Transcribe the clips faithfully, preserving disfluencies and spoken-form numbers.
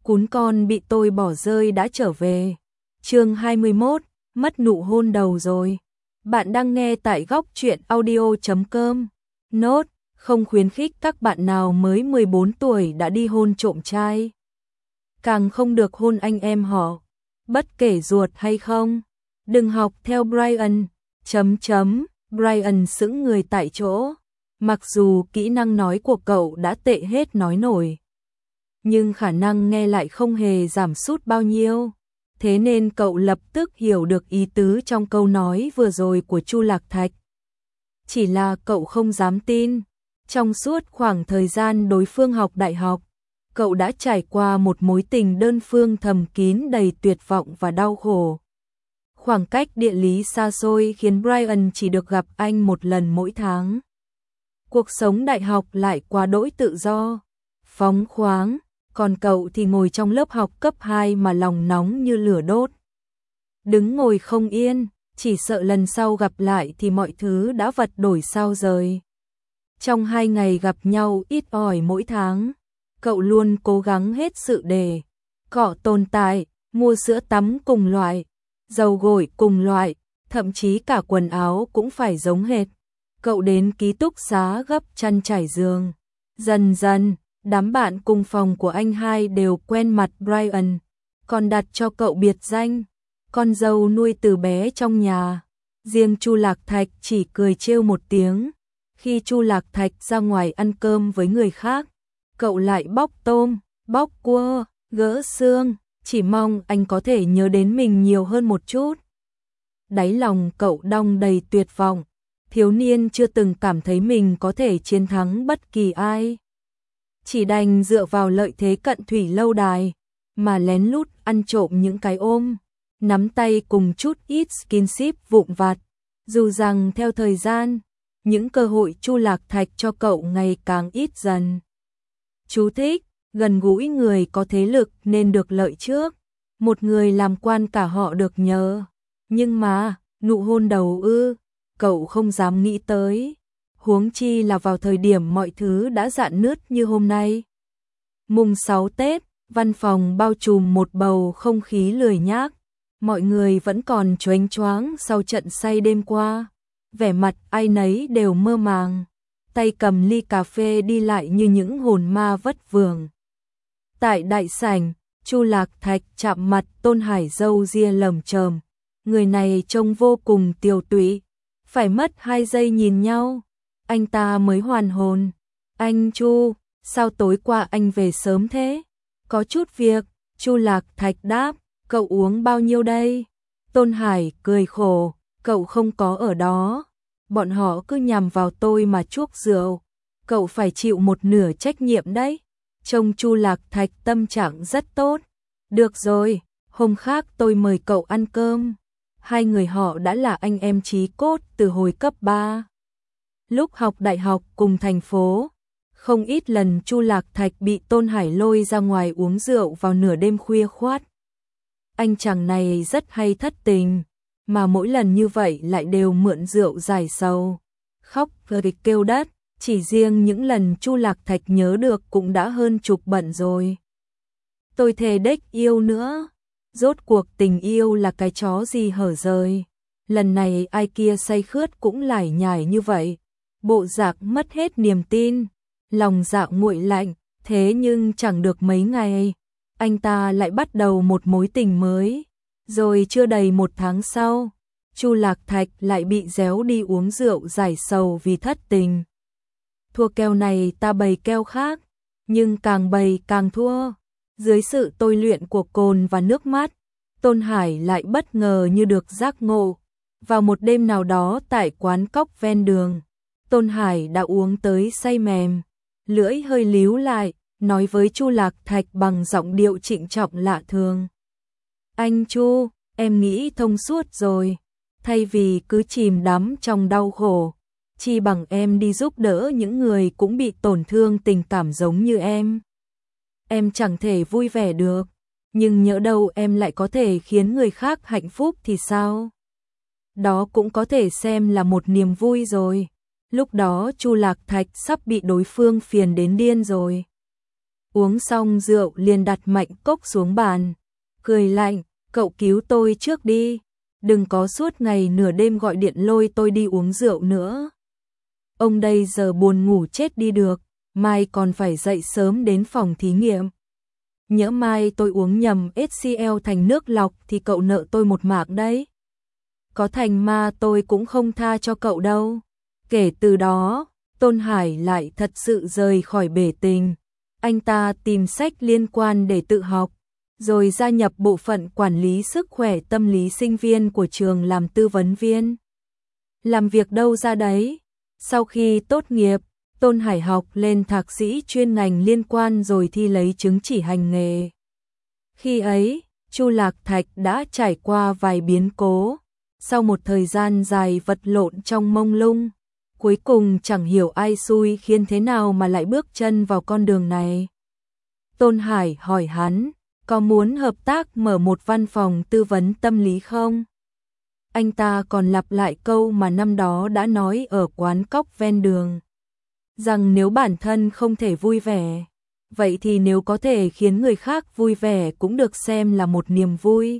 Cún con bị tôi bỏ rơi đã trở về. Chương hai mươi mốt, mất nụ hôn đầu rồi. Bạn đang nghe tại góc truyện audio chấm com. Nốt, không khuyến khích các bạn nào mới mười bốn tuổi đã đi hôn trộm trai. Càng không được hôn anh em họ, bất kể ruột hay không. Đừng học theo Brian. Chấm chấm, Brian sững người tại chỗ. Mặc dù kỹ năng nói của cậu đã tệ hết nói nổi, nhưng khả năng nghe lại không hề giảm sút bao nhiêu. Thế nên cậu lập tức hiểu được ý tứ trong câu nói vừa rồi của Chu Lạc Thạch. Chỉ là cậu không dám tin. Trong suốt khoảng thời gian đối phương học đại học, cậu đã trải qua một mối tình đơn phương thầm kín đầy tuyệt vọng và đau khổ. Khoảng cách địa lý xa xôi khiến Brian chỉ được gặp anh một lần mỗi tháng. Cuộc sống đại học lại quá đỗi tự do, phóng khoáng, còn cậu thì ngồi trong lớp học cấp hai mà lòng nóng như lửa đốt. Đứng ngồi không yên, chỉ sợ lần sau gặp lại thì mọi thứ đã vật đổi sao rời. Trong hai ngày gặp nhau ít ỏi mỗi tháng, cậu luôn cố gắng hết sự để cọ tồn tại, mua sữa tắm cùng loại, dầu gội cùng loại, thậm chí cả quần áo cũng phải giống hệt. Cậu đến ký túc xá gấp chăn trải giường. Dần dần, đám bạn cùng phòng của anh hai đều quen mặt Brian, còn đặt cho cậu biệt danh con dâu nuôi từ bé trong nhà. Riêng Chu Lạc Thạch chỉ cười trêu một tiếng. Khi Chu Lạc Thạch ra ngoài ăn cơm với người khác, cậu lại bóc tôm, bóc cua, gỡ xương, chỉ mong anh có thể nhớ đến mình nhiều hơn một chút. Đáy lòng cậu đong đầy tuyệt vọng, thiếu niên chưa từng cảm thấy mình có thể chiến thắng bất kỳ ai. Chỉ đành dựa vào lợi thế cận thủy lâu đài, mà lén lút ăn trộm những cái ôm, nắm tay cùng chút ít skinship vụn vặt. Dù rằng theo thời gian, những cơ hội Chu Lạc Thạch cho cậu ngày càng ít dần. Chú thích, gần gũi người có thế lực nên được lợi trước. Một người làm quan cả họ được nhờ. Nhưng mà, nụ hôn đầu ư, cậu không dám nghĩ tới. Huống chi là vào thời điểm mọi thứ đã rạn nứt như hôm nay. Mùng sáu Tết, văn phòng bao trùm một bầu không khí lười nhác. Mọi người vẫn còn choáng choáng sau trận say đêm qua. Vẻ mặt ai nấy đều mơ màng, tay cầm ly cà phê đi lại như những hồn ma vất vưởng. Tại đại sảnh, Chu Lạc Thạch chạm mặt Tôn Hải râu ria lởm chởm. Người này trông vô cùng tiều tụy, phải mất hai giây nhìn nhau, anh ta mới hoàn hồn. Anh Chu, sao tối qua anh về sớm thế? Có chút việc, Chu Lạc Thạch đáp. Cậu uống bao nhiêu đây? Tôn Hải cười khổ, cậu không có ở đó. Bọn họ cứ nhằm vào tôi mà chuốc rượu. Cậu phải chịu một nửa trách nhiệm đấy. Trông Chu Lạc Thạch tâm trạng rất tốt. Được rồi, hôm khác tôi mời cậu ăn cơm. Hai người họ đã là anh em chí cốt từ hồi cấp ba. Lúc học đại học cùng thành phố, không ít lần Chu Lạc Thạch bị Tôn Hải lôi ra ngoài uống rượu vào nửa đêm khuya khoắt. Anh chàng này rất hay thất tình, mà mỗi lần như vậy lại đều mượn rượu giải sầu, khóc gịch kêu đất. Chỉ riêng những lần Chu Lạc Thạch nhớ được cũng đã hơn chục bận rồi. Tôi thề đếch yêu nữa. Rốt cuộc tình yêu là cái chó gì hở rời. Lần này ai kia say khướt cũng lải nhải như vậy. Bộ dạng mất hết niềm tin, lòng dạ nguội lạnh. Thế nhưng chẳng được mấy ngày, anh ta lại bắt đầu một mối tình mới. Rồi chưa đầy một tháng sau, Chu Lạc Thạch lại bị réo đi uống rượu giải sầu vì thất tình. Thua kèo này ta bày kèo khác, nhưng càng bày càng thua. Dưới sự tôi luyện của cồn và nước mắt, Tôn Hải lại bất ngờ như được giác ngộ. Vào một đêm nào đó tại quán cóc ven đường, Tôn Hải đã uống tới say mềm, lưỡi hơi líu lại, nói với Chu Lạc Thạch bằng giọng điệu trịnh trọng lạ thường. Anh Chu, em nghĩ thông suốt rồi. Thay vì cứ chìm đắm trong đau khổ, chi bằng em đi giúp đỡ những người cũng bị tổn thương tình cảm giống như em. Em chẳng thể vui vẻ được, nhưng nhỡ đâu em lại có thể khiến người khác hạnh phúc thì sao? Đó cũng có thể xem là một niềm vui rồi. Lúc đó Chu Lạc Thạch sắp bị đối phương phiền đến điên rồi. uống xong rượu liền đặt mạnh cốc xuống bàn, cười lạnh, cậu cứu tôi trước đi, đừng có suốt ngày nửa đêm gọi điện lôi tôi đi uống rượu nữa. Ông đây giờ buồn ngủ chết đi được, mai còn phải dậy sớm đến phòng thí nghiệm. Nhỡ mai tôi uống nhầm hát xê lờ thành nước lọc thì cậu nợ tôi một mảng đấy. Có thành ma tôi cũng không tha cho cậu đâu. Kể từ đó, Tôn Hải lại thật sự rời khỏi bể tình. Anh ta tìm sách liên quan để tự học, rồi gia nhập bộ phận quản lý sức khỏe tâm lý sinh viên của trường làm tư vấn viên. Làm việc đâu ra đấy. Sau khi tốt nghiệp, Tôn Hải học lên thạc sĩ chuyên ngành liên quan rồi thi lấy chứng chỉ hành nghề. Khi ấy, Chu Lạc Thạch đã trải qua vài biến cố. Sau một thời gian dài vật lộn trong mông lung, cuối cùng chẳng hiểu ai xui khiến thế nào mà lại bước chân vào con đường này. Tôn Hải hỏi hắn, có muốn hợp tác mở một văn phòng tư vấn tâm lý không? Anh ta còn lặp lại câu mà năm đó đã nói ở quán cóc ven đường. Rằng nếu bản thân không thể vui vẻ, vậy thì nếu có thể khiến người khác vui vẻ cũng được xem là một niềm vui.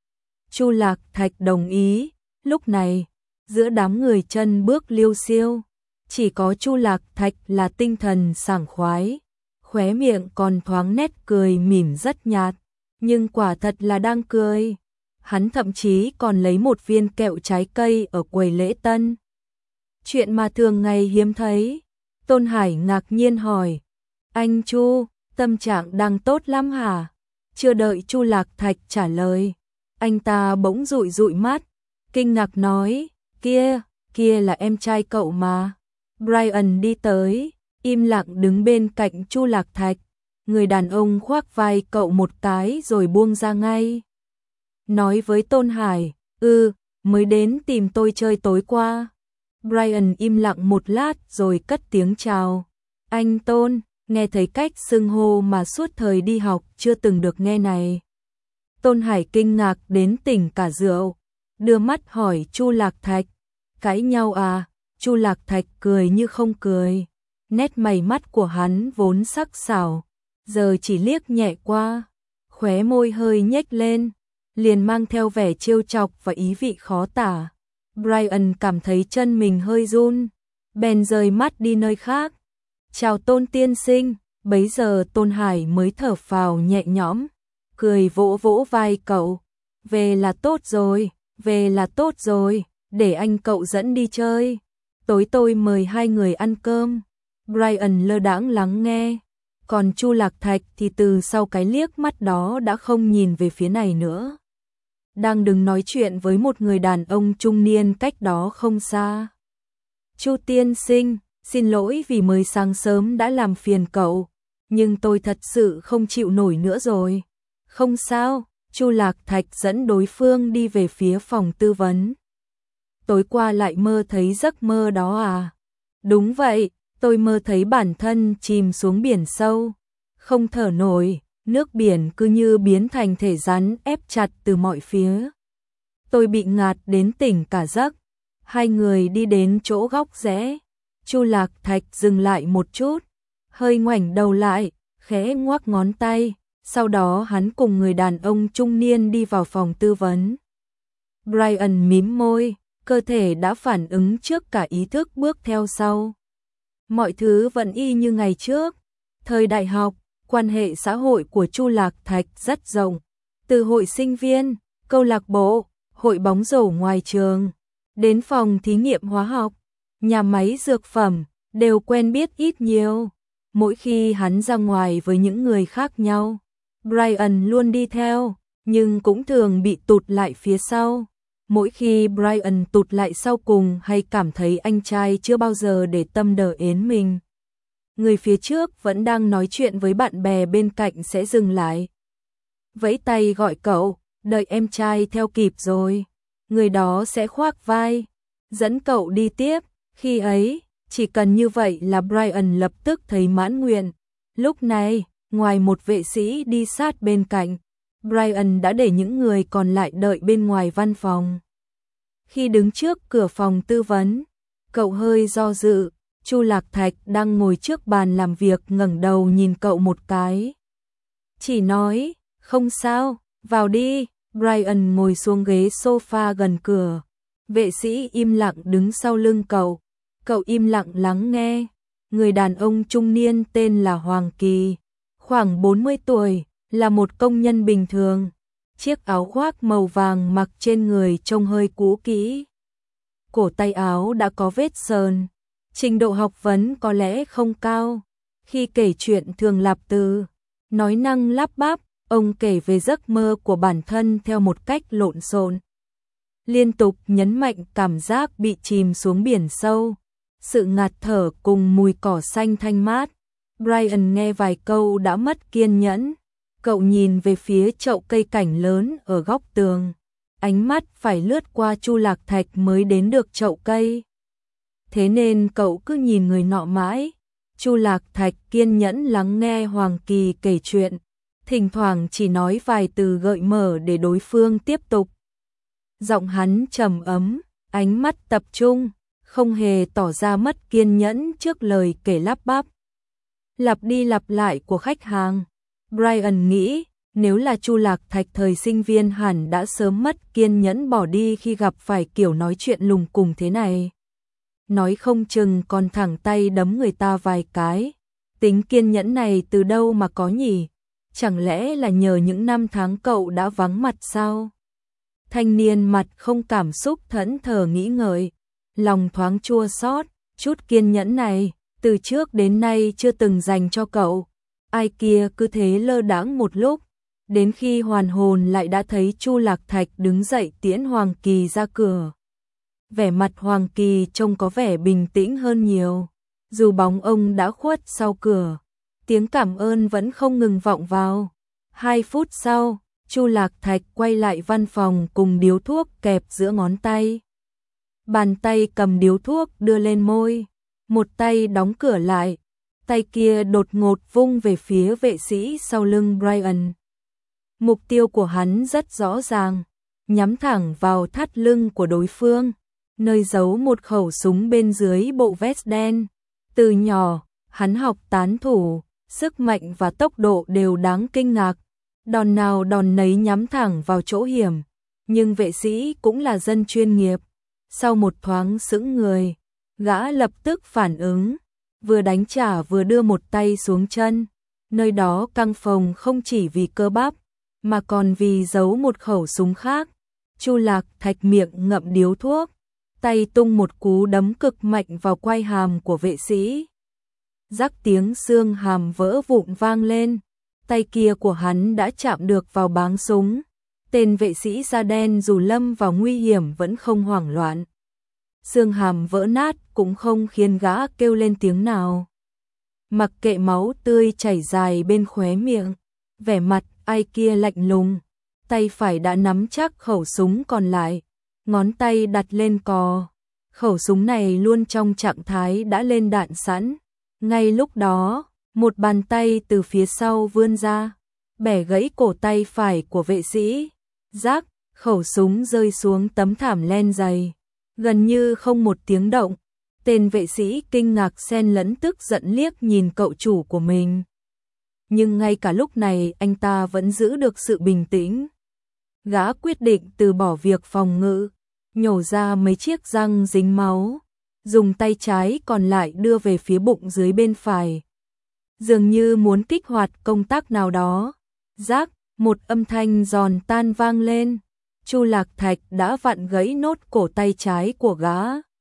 Chu Lạc Thạch đồng ý. Lúc này, giữa đám người chân bước liêu xiêu, chỉ có Chu Lạc Thạch là tinh thần sảng khoái, khóe miệng còn thoáng nét cười mỉm rất nhạt, nhưng quả thật là đang cười. Hắn thậm chí còn lấy một viên kẹo trái cây ở quầy lễ tân. Chuyện mà thường ngày hiếm thấy. Tôn Hải ngạc nhiên hỏi, anh Chu, tâm trạng đang tốt lắm hả? Chưa đợi Chu Lạc Thạch trả lời, anh ta bỗng dụi dụi mắt, kinh ngạc nói, kia, kia là em trai cậu mà. Brian đi tới, im lặng đứng bên cạnh Chu Lạc Thạch, người đàn ông khoác vai cậu một cái rồi buông ra ngay. Nói với Tôn Hải, ừ, mới đến tìm tôi chơi tối qua. Brian im lặng một lát rồi cất tiếng chào. Anh Tôn, nghe thấy cách xưng hô mà suốt thời đi học chưa từng được nghe này. Tôn Hải kinh ngạc đến tỉnh cả rượu, đưa mắt hỏi Chu Lạc Thạch, cãi nhau à? Chu Lạc Thạch cười như không cười, nét mày mắt của hắn vốn sắc sảo, giờ chỉ liếc nhẹ qua, khóe môi hơi nhếch lên, liền mang theo vẻ trêu chọc và ý vị khó tả. Brian cảm thấy chân mình hơi run, bèn rời mắt đi nơi khác. Chào Tôn tiên sinh, bấy giờ Tôn Hải mới thở phào nhẹ nhõm, cười vỗ vỗ vai cậu, về là tốt rồi, về là tốt rồi, để anh cậu dẫn đi chơi. Tối tôi mời hai người ăn cơm. Brian lơ đãng lắng nghe, còn Chu Lạc Thạch thì từ sau cái liếc mắt đó đã không nhìn về phía này nữa. Đang đứng nói chuyện với một người đàn ông trung niên cách đó không xa. Chu tiên sinh, xin lỗi vì mới sáng sớm đã làm phiền cậu, nhưng tôi thật sự không chịu nổi nữa rồi. Không sao, Chu Lạc Thạch dẫn đối phương đi về phía phòng tư vấn. Tối qua lại mơ thấy giấc mơ đó à? Đúng vậy, tôi mơ thấy bản thân chìm xuống biển sâu, không thở nổi, nước biển cứ như biến thành thể rắn ép chặt từ mọi phía. Tôi bị ngạt đến tỉnh cả giấc. Hai người đi đến chỗ góc rẽ. Chu Lạc Thạch dừng lại một chút, hơi ngoảnh đầu lại, khẽ ngoắc ngón tay, sau đó hắn cùng người đàn ông trung niên đi vào phòng tư vấn. Brian mím môi, cơ thể đã phản ứng trước cả ý thức bước theo sau. Mọi thứ vẫn y như ngày trước. Thời đại học, quan hệ xã hội của Chu Lạc Thạch rất rộng, từ hội sinh viên, câu lạc bộ, hội bóng rổ ngoài trường, đến phòng thí nghiệm hóa học, nhà máy dược phẩm, đều quen biết ít nhiều. Mỗi khi hắn ra ngoài với những người khác nhau, Brian luôn đi theo, nhưng cũng thường bị tụt lại phía sau. Mỗi khi Brian tụt lại sau cùng hay cảm thấy anh trai chưa bao giờ để tâm đờ ến mình, người phía trước vẫn đang nói chuyện với bạn bè bên cạnh sẽ dừng lại, vẫy tay gọi cậu, đợi em trai theo kịp rồi. Người đó sẽ khoác vai, dẫn cậu đi tiếp. Khi ấy, chỉ cần như vậy là Brian lập tức thấy mãn nguyện. Lúc này, ngoài một vệ sĩ đi sát bên cạnh, Brian đã để những người còn lại đợi bên ngoài văn phòng. Khi đứng trước cửa phòng tư vấn, cậu hơi do dự, Chu Lạc Thạch đang ngồi trước bàn làm việc ngẩng đầu nhìn cậu một cái. Chỉ nói, không sao, vào đi. Brian ngồi xuống ghế sofa gần cửa. Vệ sĩ im lặng đứng sau lưng cậu. Cậu im lặng lắng nghe. Người đàn ông trung niên tên là Hoàng Kỳ, khoảng bốn mươi tuổi, là một công nhân bình thường. Chiếc áo khoác màu vàng mặc trên người trông hơi cũ kỹ. Cổ tay áo đã có vết sờn. Trình độ học vấn có lẽ không cao. Khi kể chuyện thường lặp từ, nói năng lắp bắp. Ông kể về giấc mơ của bản thân theo một cách lộn xộn. Liên tục nhấn mạnh cảm giác bị chìm xuống biển sâu. Sự ngạt thở cùng mùi cỏ xanh thanh mát. Brian nghe vài câu đã mất kiên nhẫn. Cậu nhìn về phía chậu cây cảnh lớn ở góc tường. Ánh mắt phải lướt qua Chu Lạc Thạch mới đến được chậu cây. Thế nên cậu cứ nhìn người nọ mãi. Chu Lạc Thạch kiên nhẫn lắng nghe Hoàng Kỳ kể chuyện. Thỉnh thoảng chỉ nói vài từ gợi mở để đối phương tiếp tục. Giọng hắn trầm ấm, ánh mắt tập trung, không hề tỏ ra mất kiên nhẫn trước lời kể lắp bắp. Lặp đi lặp lại của khách hàng. Brian nghĩ, nếu là Chu Lạc Thạch thời sinh viên hẳn đã sớm mất kiên nhẫn bỏ đi khi gặp phải kiểu nói chuyện lùng cùng thế này. Nói không chừng còn thẳng tay đấm người ta vài cái. Tính kiên nhẫn này từ đâu mà có nhỉ? Chẳng lẽ là nhờ những năm tháng cậu đã vắng mặt sao? Thanh niên mặt không cảm xúc thẫn thờ nghĩ ngợi, lòng thoáng chua xót, chút kiên nhẫn này, từ trước đến nay chưa từng dành cho cậu. Ai kia cứ thế lơ đãng một lúc, đến khi hoàn hồn lại đã thấy Chu Lạc Thạch đứng dậy tiễn Hoàng Kỳ ra cửa. Vẻ mặt Hoàng Kỳ trông có vẻ bình tĩnh hơn nhiều, dù bóng ông đã khuất sau cửa. Tiếng cảm ơn vẫn không ngừng vọng vào. Hai phút sau, Chu Lạc Thạch quay lại văn phòng cùng điếu thuốc kẹp giữa ngón tay. Bàn tay cầm điếu thuốc đưa lên môi, một tay đóng cửa lại, tay kia đột ngột vung về phía vệ sĩ sau lưng Brian. Mục tiêu của hắn rất rõ ràng, nhắm thẳng vào thắt lưng của đối phương, nơi giấu một khẩu súng bên dưới bộ vest đen. Từ nhỏ, hắn học tán thủ. Sức mạnh và tốc độ đều đáng kinh ngạc, đòn nào đòn nấy nhắm thẳng vào chỗ hiểm, nhưng vệ sĩ cũng là dân chuyên nghiệp. Sau một thoáng sững người, gã lập tức phản ứng, vừa đánh trả vừa đưa một tay xuống chân, nơi đó căng phồng không chỉ vì cơ bắp, mà còn vì giấu một khẩu súng khác. Chu Lạc Thạch miệng ngậm điếu thuốc, tay tung một cú đấm cực mạnh vào quai hàm của vệ sĩ. Rắc tiếng xương hàm vỡ vụn vang lên, tay kia của hắn đã chạm được vào báng súng. Tên vệ sĩ da đen dù lâm vào nguy hiểm vẫn không hoảng loạn. Xương hàm vỡ nát cũng không khiến gã kêu lên tiếng nào. Mặc kệ máu tươi chảy dài bên khóe miệng, vẻ mặt ai kia lạnh lùng, tay phải đã nắm chắc khẩu súng còn lại, ngón tay đặt lên cò. Khẩu súng này luôn trong trạng thái đã lên đạn sẵn. Ngay lúc đó, một bàn tay từ phía sau vươn ra, bẻ gãy cổ tay phải của vệ sĩ. Rác, khẩu súng rơi xuống tấm thảm len dày, gần như không một tiếng động. Tên vệ sĩ kinh ngạc xen lẫn tức giận liếc nhìn cậu chủ của mình. Nhưng ngay cả lúc này anh ta vẫn giữ được sự bình tĩnh. Gã quyết định từ bỏ việc phòng ngự, nhổ ra mấy chiếc răng dính máu, dùng tay trái còn lại đưa về phía bụng dưới bên phải. Dường như muốn kích hoạt công tắc nào đó. Rác, một âm thanh giòn tan vang lên. Chu Lạc Thạch đã vặn gãy nốt cổ tay trái của gã.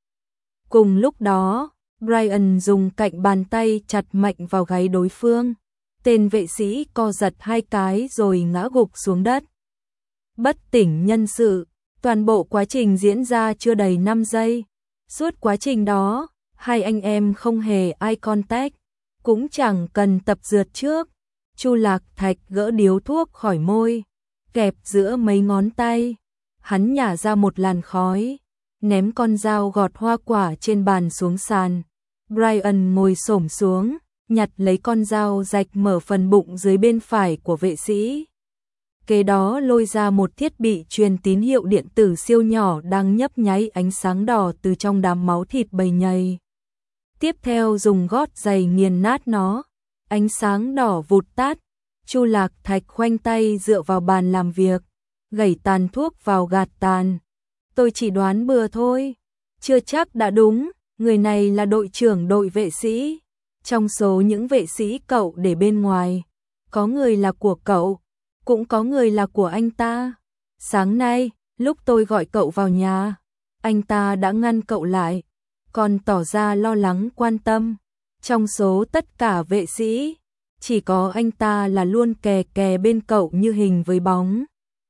Cùng lúc đó, Brian dùng cạnh bàn tay chặt mạnh vào gáy đối phương. Tên vệ sĩ co giật hai cái rồi ngã gục xuống đất. Bất tỉnh nhân sự, toàn bộ quá trình diễn ra chưa đầy năm giây. Suốt quá trình đó, hai anh em không hề eye contact, cũng chẳng cần tập dượt trước. Chu Lạc Thạch gỡ điếu thuốc khỏi môi, kẹp giữa mấy ngón tay. Hắn nhả ra một làn khói, ném con dao gọt hoa quả trên bàn xuống sàn. Brian ngồi xổm xuống, nhặt lấy con dao rạch mở phần bụng dưới bên phải của vệ sĩ. Kế đó lôi ra một thiết bị truyền tín hiệu điện tử siêu nhỏ đang nhấp nháy ánh sáng đỏ từ trong đám máu thịt bầy nhầy. tiếp theo dùng gót giày nghiền nát nó. Ánh sáng đỏ vụt tắt, Chu Lạc Thạch khoanh tay dựa vào bàn làm việc, gẩy tàn thuốc vào gạt tàn. Tôi chỉ đoán bừa thôi, chưa chắc đã đúng, người này là đội trưởng đội vệ sĩ. Trong số những vệ sĩ cậu để bên ngoài, có người là của cậu, cũng có người là của anh ta. Sáng nay, lúc tôi gọi cậu vào nhà, anh ta đã ngăn cậu lại, còn tỏ ra lo lắng quan tâm. Trong số tất cả vệ sĩ, chỉ có anh ta là luôn kè kè bên cậu như hình với bóng.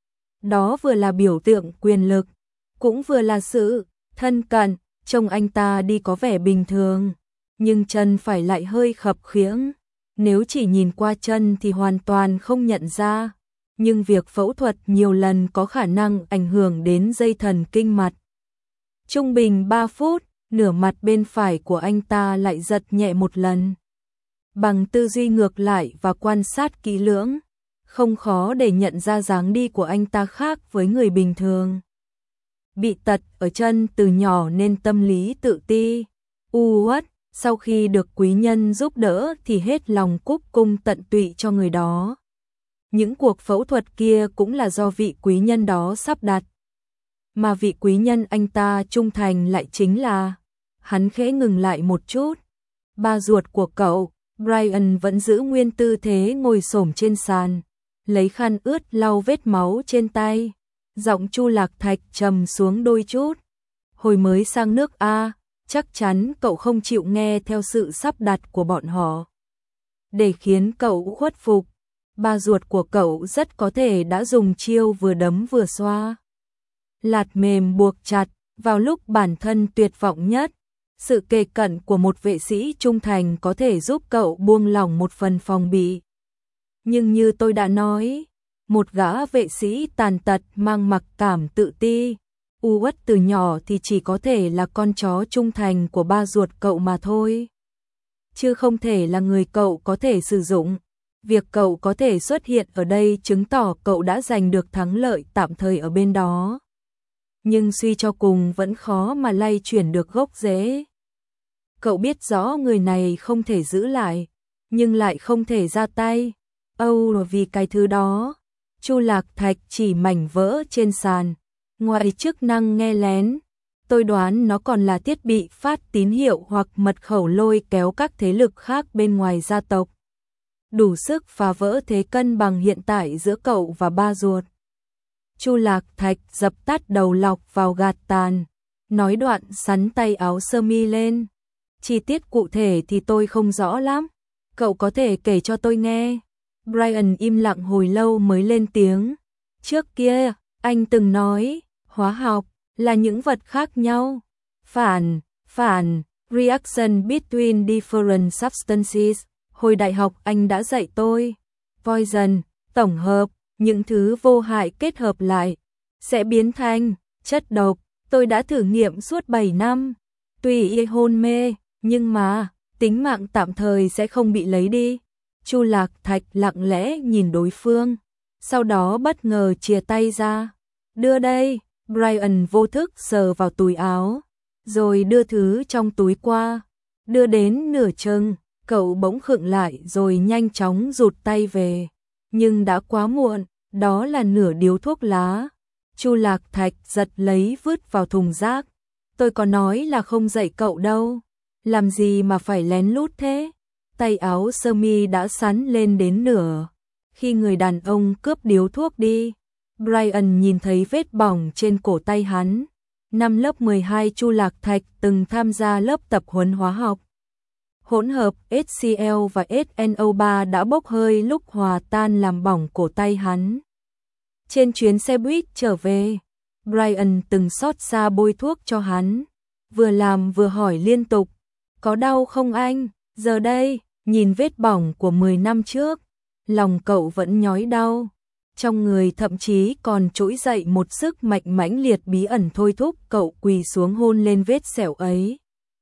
Đó vừa là biểu tượng quyền lực, cũng vừa là sự thân cận. Trông anh ta đi có vẻ bình thường, nhưng chân phải lại hơi khập khiễng. Nếu chỉ nhìn qua chân thì hoàn toàn không nhận ra, nhưng việc phẫu thuật nhiều lần có khả năng ảnh hưởng đến dây thần kinh mặt. Trung bình ba phút, nửa mặt bên phải của anh ta lại giật nhẹ một lần. Bằng tư duy ngược lại và quan sát kỹ lưỡng, không khó để nhận ra dáng đi của anh ta khác với người bình thường. Bị tật ở chân từ nhỏ nên tâm lý tự ti, u uất, sau khi được quý nhân giúp đỡ thì hết lòng cúc cung tận tụy cho người đó. Những cuộc phẫu thuật kia cũng là do vị quý nhân đó sắp đặt. Mà vị quý nhân anh ta trung thành lại chính là... Hắn khẽ ngừng lại một chút. Ba ruột của cậu, Brian vẫn giữ nguyên tư thế ngồi xổm trên sàn, lấy khăn ướt lau vết máu trên tay. Giọng Chu Lạc Thạch trầm xuống đôi chút. Hồi mới sang nước A, chắc chắn cậu không chịu nghe theo sự sắp đặt của bọn họ. Để khiến cậu khuất phục, ba ruột của cậu rất có thể đã dùng chiêu vừa đấm vừa xoa. Lạt mềm buộc chặt, vào lúc bản thân tuyệt vọng nhất. Sự kề cận của một vệ sĩ trung thành có thể giúp cậu buông lỏng một phần phòng bị. Nhưng như tôi đã nói, một gã vệ sĩ tàn tật mang mặc cảm tự ti, u uất từ nhỏ thì chỉ có thể là con chó trung thành của ba ruột cậu mà thôi. Chứ không thể là người cậu có thể sử dụng. Việc cậu có thể xuất hiện ở đây chứng tỏ cậu đã giành được thắng lợi tạm thời ở bên đó. Nhưng suy cho cùng vẫn khó mà lay chuyển được gốc rễ. Cậu biết rõ người này không thể giữ lại, nhưng lại không thể ra tay. Âu vì cái thứ đó. Chu Lạc Thạch chỉ mảnh vỡ trên sàn. Ngoài chức năng nghe lén, tôi đoán nó còn là thiết bị phát tín hiệu hoặc mật khẩu lôi kéo các thế lực khác bên ngoài gia tộc. Đủ sức phá vỡ thế cân bằng hiện tại giữa cậu và ba ruột. Chu Lạc Thạch dập tắt đầu lọc vào gạt tàn, nói đoạn sắn tay áo sơ mi lên. Chi tiết cụ thể thì tôi không rõ lắm, cậu có thể kể cho tôi nghe. Brian im lặng hồi lâu mới lên tiếng. Trước kia, anh từng nói, hóa học là những vật khác nhau. Phản, phản, reaction between different substances. Hồi đại học anh đã dạy tôi. Poison, tổng hợp, những thứ vô hại kết hợp lại, sẽ biến thành chất độc. Tôi đã thử nghiệm suốt bảy năm. Tuy hôn mê, nhưng mà, tính mạng tạm thời sẽ không bị lấy đi. Chu Lạc Thạch lặng lẽ nhìn đối phương, sau đó bất ngờ chìa tay ra. Đưa đây, Brian vô thức sờ vào túi áo, rồi đưa thứ trong túi qua. Đưa đến nửa chừng, cậu bỗng khựng lại rồi nhanh chóng rụt tay về. Nhưng đã quá muộn, đó là nửa điếu thuốc lá. Chu Lạc Thạch giật lấy vứt vào thùng rác. Tôi có nói là không dạy cậu đâu, làm gì mà phải lén lút thế. Tay áo sơ mi đã sắn lên đến nửa. Khi người đàn ông cướp điếu thuốc đi, Brian nhìn thấy vết bỏng trên cổ tay hắn. Năm lớp mười hai Chu Lạc Thạch từng tham gia lớp tập huấn hóa học. Hỗn hợp HCl và ét en o ba đã bốc hơi lúc hòa tan làm bỏng cổ tay hắn. Trên chuyến xe buýt trở về, Brian từng xót xa bôi thuốc cho hắn, vừa làm vừa hỏi liên tục, có đau không anh? Giờ đây, nhìn vết bỏng của mười năm trước, lòng cậu vẫn nhói đau, trong người thậm chí còn trỗi dậy một sức mạnh mãnh liệt bí ẩn thôi thúc cậu quỳ xuống hôn lên vết sẹo ấy.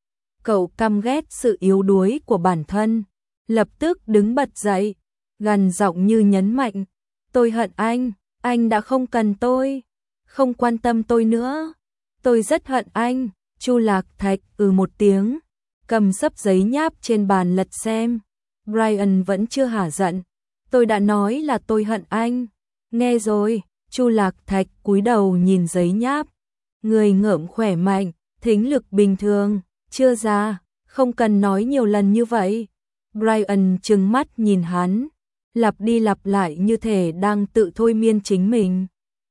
Cậu căm ghét sự yếu đuối của bản thân, lập tức đứng bật dậy, gằn giọng như nhấn mạnh, tôi hận anh, anh đã không cần tôi, không quan tâm tôi nữa, tôi rất hận anh. Chu Lạc Thạch ừ một tiếng, cầm xấp giấy nháp trên bàn lật xem. Brian vẫn chưa hả giận. Tôi đã nói là tôi hận anh. Nghe rồi, Chu Lạc Thạch cúi đầu nhìn giấy nháp. Người ngợm khỏe mạnh, thính lực bình thường, chưa già, không cần nói nhiều lần như vậy. Brian trừng mắt nhìn hắn, lặp đi lặp lại như thể đang tự thôi miên chính mình.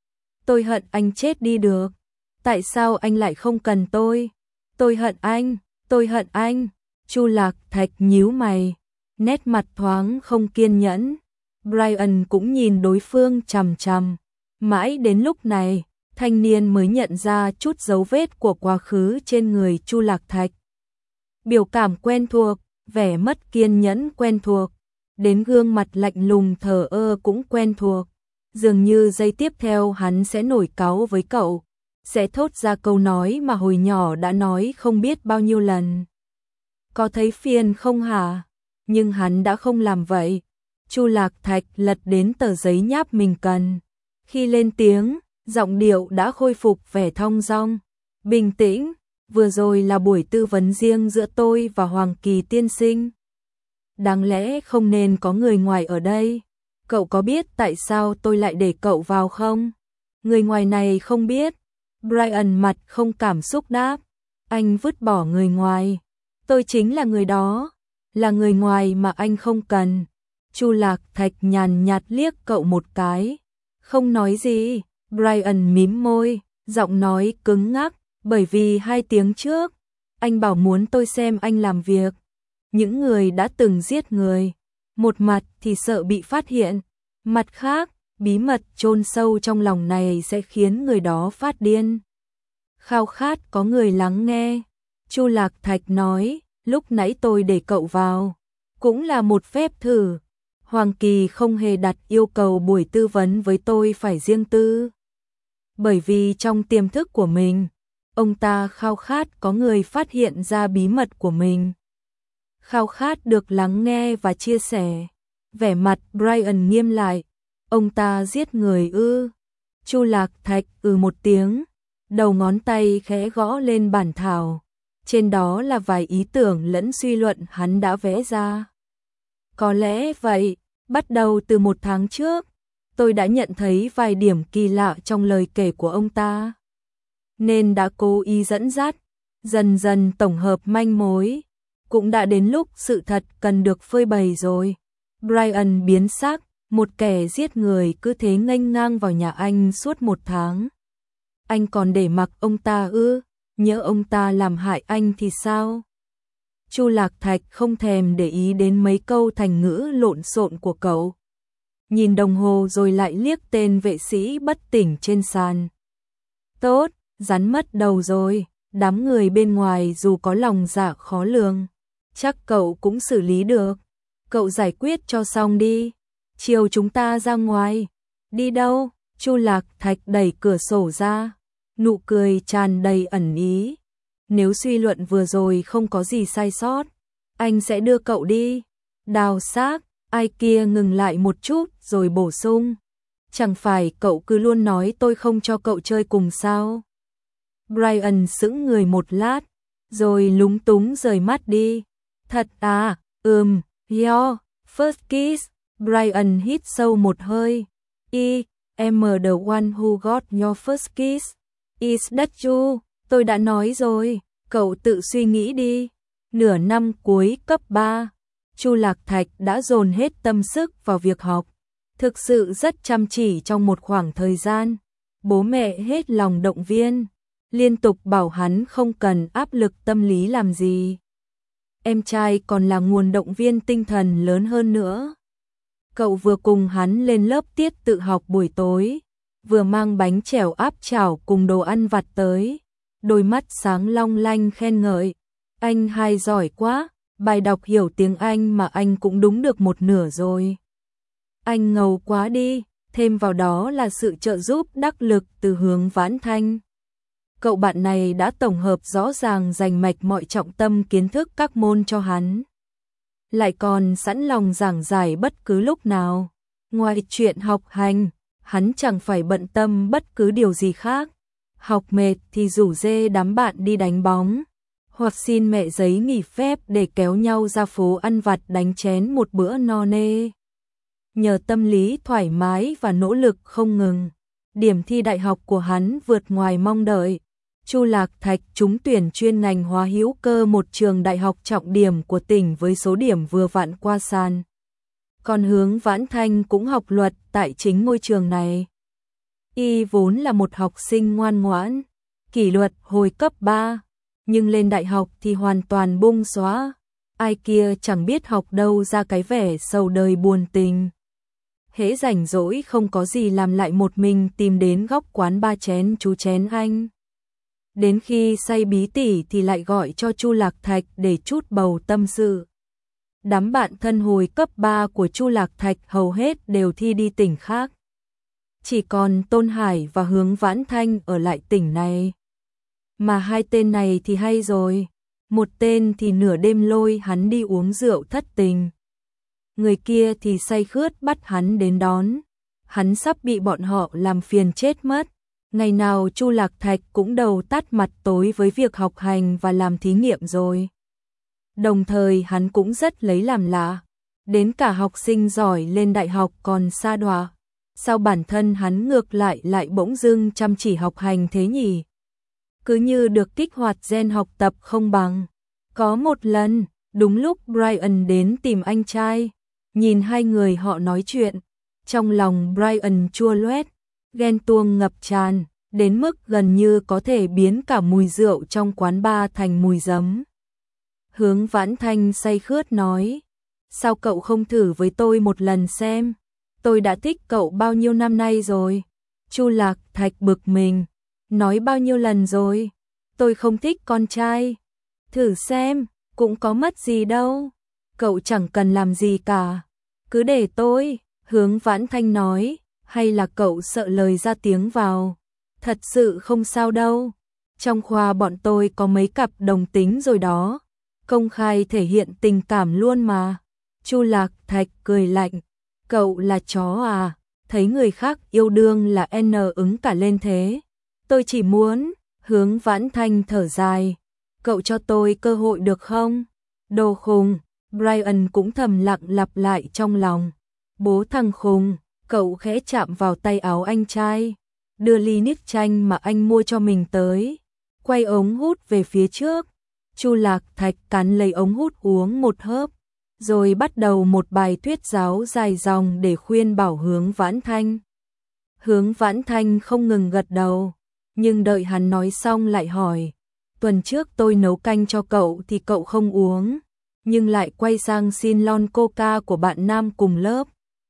Tôi hận anh chết đi được. Tại sao anh lại không cần tôi? Tôi hận anh, tôi hận anh. Chu Lạc Thạch nhíu mày, nét mặt thoáng không kiên nhẫn. Brian cũng nhìn đối phương chằm chằm. Mãi đến lúc này, thanh niên mới nhận ra chút dấu vết của quá khứ trên người Chu Lạc Thạch. Biểu cảm quen thuộc, vẻ mất kiên nhẫn quen thuộc, đến gương mặt lạnh lùng thờ ơ cũng quen thuộc. Dường như giây tiếp theo hắn sẽ nổi cáu với cậu, sẽ thốt ra câu nói mà hồi nhỏ đã nói không biết bao nhiêu lần. Có thấy phiền không hả? Nhưng hắn đã không làm vậy. Chu Lạc Thạch lật đến tờ giấy nháp mình cần. Khi lên tiếng, giọng điệu đã khôi phục vẻ thong dong, bình tĩnh. Vừa rồi là buổi tư vấn riêng giữa tôi và Hoàng Kỳ tiên sinh. Đáng lẽ không nên có người ngoài ở đây. Cậu có biết tại sao tôi lại để cậu vào không? Người ngoài này không biết. Brian mặt không cảm xúc đáp. Anh vứt bỏ người ngoài. Tôi chính là người đó. Là người ngoài mà anh không cần. Chu Lạc Thạch nhàn nhạt liếc cậu một cái. Không nói gì. Brian mím môi, giọng nói cứng ngắc. Bởi vì hai tiếng trước, anh bảo muốn tôi xem anh làm việc. Những người đã từng giết người. Một mặt thì sợ bị phát hiện. Mặt khác, bí mật chôn sâu trong lòng này sẽ khiến người đó phát điên. Khao khát có người lắng nghe. Chu Lạc Thạch nói, lúc nãy tôi để cậu vào. Cũng là một phép thử. Hoàng Kỳ không hề đặt yêu cầu buổi tư vấn với tôi phải riêng tư. Bởi vì trong tiềm thức của mình, ông ta khao khát có người phát hiện ra bí mật của mình. Khao khát được lắng nghe và chia sẻ. Vẻ mặt Brian nghiêm lại. Ông ta giết người ư? Chu Lạc Thạch ừ một tiếng. Đầu ngón tay khẽ gõ lên bản thảo. Trên đó là vài ý tưởng lẫn suy luận hắn đã vẽ ra. Có lẽ vậy, bắt đầu từ một tháng trước, tôi đã nhận thấy vài điểm kỳ lạ trong lời kể của ông ta. Nên đã cố ý dẫn dắt, dần dần tổng hợp manh mối. Cũng đã đến lúc sự thật cần được phơi bày rồi. Brian biến sắc, một kẻ giết người cứ thế nghênh ngang vào nhà anh suốt một tháng. Anh còn để mặc ông ta ư? Nhỡ ông ta làm hại anh thì sao? Chu Lạc Thạch không thèm để ý đến mấy câu thành ngữ lộn xộn của cậu. Nhìn đồng hồ rồi lại liếc tên vệ sĩ bất tỉnh trên sàn. Tốt, rắn mất đầu rồi, đám người bên ngoài dù có lòng dạ khó lường, chắc cậu cũng xử lý được. Cậu giải quyết cho xong đi, chiều chúng ta ra ngoài. Đi đâu? Chu Lạc Thạch đẩy cửa sổ ra, nụ cười tràn đầy ẩn ý. Nếu suy luận vừa rồi không có gì sai sót, anh sẽ đưa cậu đi. Đào xác, ai kia ngừng lại một chút rồi bổ sung. Chẳng phải cậu cứ luôn nói tôi không cho cậu chơi cùng sao? Brian sững người một lát, rồi lúng túng rời mắt đi. Thật à, ừm, yo, first kiss. Brian hít sâu một hơi. I, am the one who got your first kiss. Is that you? Tôi đã nói rồi, cậu tự suy nghĩ đi. Nửa năm cuối cấp ba, Chu Lạc Thạch đã dồn hết tâm sức vào việc học. Thực sự rất chăm chỉ trong một khoảng thời gian. Bố mẹ hết lòng động viên, liên tục bảo hắn không cần áp lực tâm lý làm gì. Em trai còn là nguồn động viên tinh thần lớn hơn nữa. Cậu vừa cùng hắn lên lớp tiết tự học buổi tối, vừa mang bánh chèo áp chảo cùng đồ ăn vặt tới. Đôi mắt sáng long lanh khen ngợi. Anh hai giỏi quá, bài đọc hiểu tiếng Anh mà anh cũng đúng được một nửa rồi. Anh ngầu quá đi, thêm vào đó là sự trợ giúp đắc lực từ Hướng Vãn Thanh. Cậu bạn này đã tổng hợp rõ ràng rành mạch mọi trọng tâm kiến thức các môn cho hắn. Lại còn sẵn lòng giảng giải bất cứ lúc nào. Ngoài chuyện học hành, hắn chẳng phải bận tâm bất cứ điều gì khác. Học mệt thì rủ rê đám bạn đi đánh bóng. hoặc xin mẹ giấy nghỉ phép để kéo nhau ra phố ăn vặt đánh chén một bữa no nê. Nhờ tâm lý thoải mái và nỗ lực không ngừng, điểm thi đại học của hắn vượt ngoài mong đợi. Chu Lạc Thạch trúng tuyển chuyên ngành hóa hữu cơ, một trường đại học trọng điểm của tỉnh với số điểm vừa vặn qua sàn. Còn Hướng Vãn Thanh cũng học luật tại chính ngôi trường này. Y vốn là một học sinh ngoan ngoãn, kỷ luật hồi cấp ba, nhưng lên đại học thì hoàn toàn bung xóa. Ai kia chẳng biết học đâu ra cái vẻ sầu đời buồn tình. Hễ rảnh rỗi không có gì làm lại một mình tìm đến góc quán ba chén chú chén anh. Đến khi say bí tỉ thì lại gọi cho Chu Lạc Thạch để chút bầu tâm sự. Đám bạn thân hồi cấp ba của Chu Lạc Thạch hầu hết đều thi đi tỉnh khác. Chỉ còn Tôn Hải và Hướng Vãn Thanh ở lại tỉnh này. Mà hai tên này thì hay rồi. Một tên thì nửa đêm lôi hắn đi uống rượu thất tình. Người kia thì say khướt bắt hắn đến đón. Hắn sắp bị bọn họ làm phiền chết mất. Ngày nào Chu Lạc Thạch cũng đầu tắt mặt tối với việc học hành và làm thí nghiệm rồi. Đồng thời hắn cũng rất lấy làm lạ. Đến cả học sinh giỏi lên đại học còn sa đọa. Sao bản thân hắn ngược lại lại bỗng dưng chăm chỉ học hành thế nhỉ? Cứ như được kích hoạt gen học tập không bằng. Có một lần, đúng lúc Brian đến tìm anh trai, nhìn hai người họ nói chuyện, trong lòng Brian chua loét, ghen tuông ngập tràn, đến mức gần như có thể biến cả mùi rượu trong quán bar thành mùi giấm. Hướng Vãn Thanh say khướt nói, sao cậu không thử với tôi một lần xem? Tôi đã thích cậu bao nhiêu năm nay rồi. Chu Lạc Thạch bực mình, nói bao nhiêu lần rồi, tôi không thích con trai. Thử xem, cũng có mất gì đâu. Cậu chẳng cần làm gì cả. Cứ để tôi. Hướng Vãn Thanh nói, hay là cậu sợ lời ra tiếng vào? Thật sự không sao đâu. Trong khoa bọn tôi có mấy cặp đồng tính rồi đó. Công khai thể hiện tình cảm luôn mà. Chu Lạc Thạch cười lạnh. Cậu là chó à? Thấy người khác yêu đương là N ứng cả lên thế. Tôi chỉ muốn. Hướng Vãn Thanh thở dài. Cậu cho tôi cơ hội được không? Đồ khùng. Brian cũng thầm lặng lặp lại trong lòng. Bố thằng khùng. Cậu khẽ chạm vào tay áo anh trai, đưa ly nước chanh mà anh mua cho mình tới, quay ống hút về phía trước. Chu Lạc Thạch cắn lấy ống hút uống một hớp, rồi bắt đầu một bài thuyết giáo dài dòng để khuyên bảo Hướng Vãn Thanh. Hướng Vãn Thanh không ngừng gật đầu, nhưng đợi hắn nói xong lại hỏi, tuần trước tôi nấu canh cho cậu thì cậu không uống, nhưng lại quay sang xin lon coca của bạn nam cùng lớp.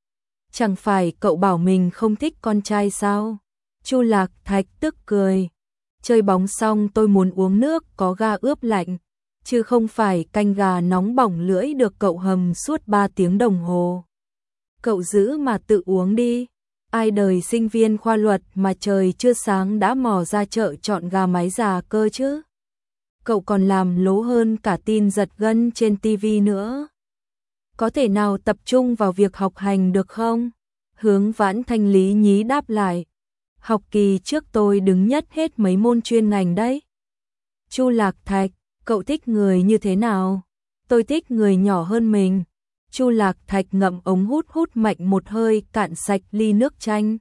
Chẳng phải cậu bảo mình không thích con trai sao? Chu Lạc Thạch tức cười. Chơi bóng xong tôi muốn uống nước có ga ướp lạnh, chứ không phải canh gà nóng bỏng lưỡi được cậu hầm suốt ba tiếng đồng hồ. Cậu giữ mà tự uống đi. Ai đời sinh viên khoa luật mà trời chưa sáng đã mò ra chợ chọn gà mái già cơ chứ? Cậu còn làm lố hơn cả tin giật gân trên tivi nữa. Có thể nào tập trung vào việc học hành được không? Hướng Vãn Thanh lý nhí đáp lại. Học kỳ trước tôi đứng nhất hết mấy môn chuyên ngành đấy. Chu Lạc Thạch, cậu thích người như thế nào? Tôi thích người nhỏ hơn mình. Chu Lạc Thạch ngậm ống hút hút mạnh một hơi cạn sạch ly nước chanh.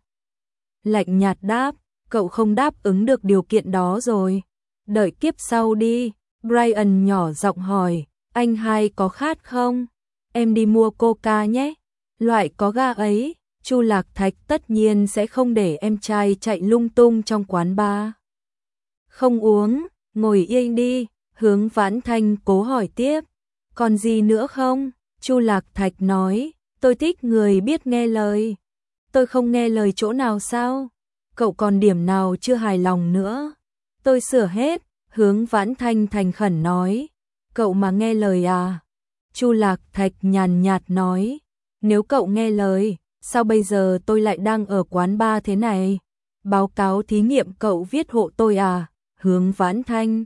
Lạnh nhạt đáp, cậu không đáp ứng được điều kiện đó rồi. Đợi kiếp sau đi. Brian nhỏ giọng hỏi, anh hai có khát không? Em đi mua coca nhé. Loại có ga ấy. Chu Lạc Thạch tất nhiên sẽ không để em trai chạy lung tung trong quán bar. Không uống, ngồi yên đi. Hướng Vãn Thanh cố hỏi tiếp. Còn gì nữa không? Chu Lạc Thạch nói, tôi thích người biết nghe lời. Tôi không nghe lời chỗ nào sao? Cậu còn điểm nào chưa hài lòng nữa? Tôi sửa hết. Hướng Vãn Thanh thành khẩn nói. Cậu mà nghe lời à? Chu Lạc Thạch nhàn nhạt nói. Nếu cậu nghe lời, sao bây giờ tôi lại đang ở quán bar thế này? Báo cáo thí nghiệm cậu viết hộ tôi à? Hướng Vãn Thanh.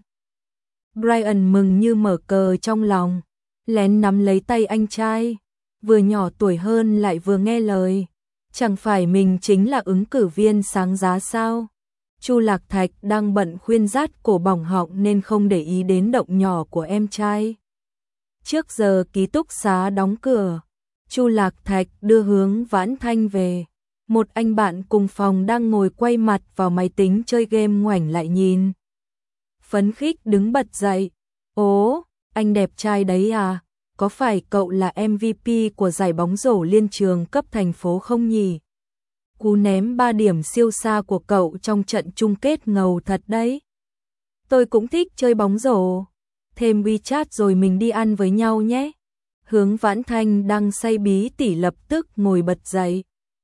Brian mừng như mở cờ trong lòng, lén nắm lấy tay anh trai, vừa nhỏ tuổi hơn lại vừa nghe lời. Chẳng phải mình chính là ứng cử viên sáng giá sao? Chu Lạc Thạch đang bận khuyên rát cổ bỏng họng nên không để ý đến động nhỏ của em trai. Trước giờ ký túc xá đóng cửa, Chu Lạc Thạch đưa Hướng Vãn Thanh về. Một anh bạn cùng phòng đang ngồi quay mặt vào máy tính chơi game ngoảnh lại nhìn. Phấn khích đứng bật dậy. Ố, anh đẹp trai đấy à? Có phải cậu là em vê pê của giải bóng rổ liên trường cấp thành phố không nhỉ? Cú ném ba điểm siêu xa của cậu trong trận chung kết ngầu thật đấy. Tôi cũng thích chơi bóng rổ. Thêm WeChat rồi mình đi ăn với nhau nhé. Hướng Vãn Thanh đang say bí tỉ lập tức ngồi bật dậy.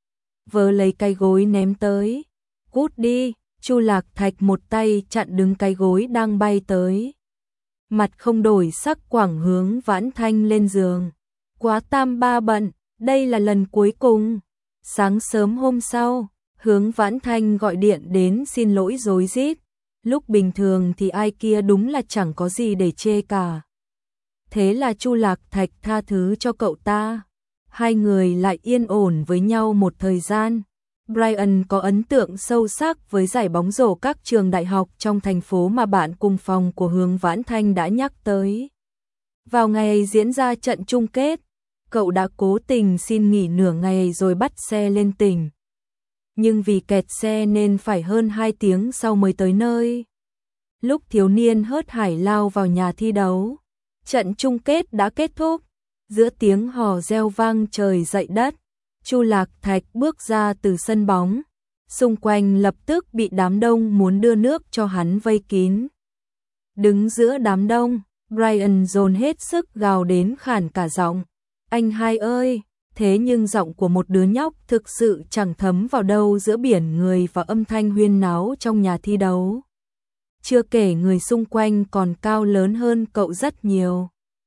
Vớ lấy cái gối ném tới. Cút đi, Chu Lạc Thạch một tay chặn đứng cái gối đang bay tới. Mặt không đổi sắc quẳng Hướng Vãn Thanh lên giường. Quá tam ba bận, đây là lần cuối cùng. Sáng sớm hôm sau, Hướng Vãn Thanh gọi điện đến xin lỗi rối rít. Lúc bình thường thì ai kia đúng là chẳng có gì để chê cả. Thế là Chu Lạc Thạch tha thứ cho cậu ta. Hai người lại yên ổn với nhau một thời gian. Brian có ấn tượng sâu sắc với giải bóng rổ các trường đại học trong thành phố mà bạn cùng phòng của Hướng Vãn Thanh đã nhắc tới. Vào ngày diễn ra trận chung kết, cậu đã cố tình xin nghỉ nửa ngày rồi bắt xe lên tỉnh. Nhưng vì kẹt xe nên phải hơn hai tiếng sau mới tới nơi. Lúc thiếu niên hớt hải lao vào nhà thi đấu, trận chung kết đã kết thúc. Giữa tiếng hò reo vang trời dậy đất, Chu Lạc Thạch bước ra từ sân bóng. Xung quanh lập tức bị đám đông muốn đưa nước cho hắn vây kín. Đứng giữa đám đông, Brian dồn hết sức gào đến khản cả giọng. Anh hai ơi! Thế nhưng giọng của một đứa nhóc thực sự chẳng thấm vào đâu giữa biển người và âm thanh huyên náo trong nhà thi đấu. Chưa kể người xung quanh còn cao lớn hơn cậu rất nhiều.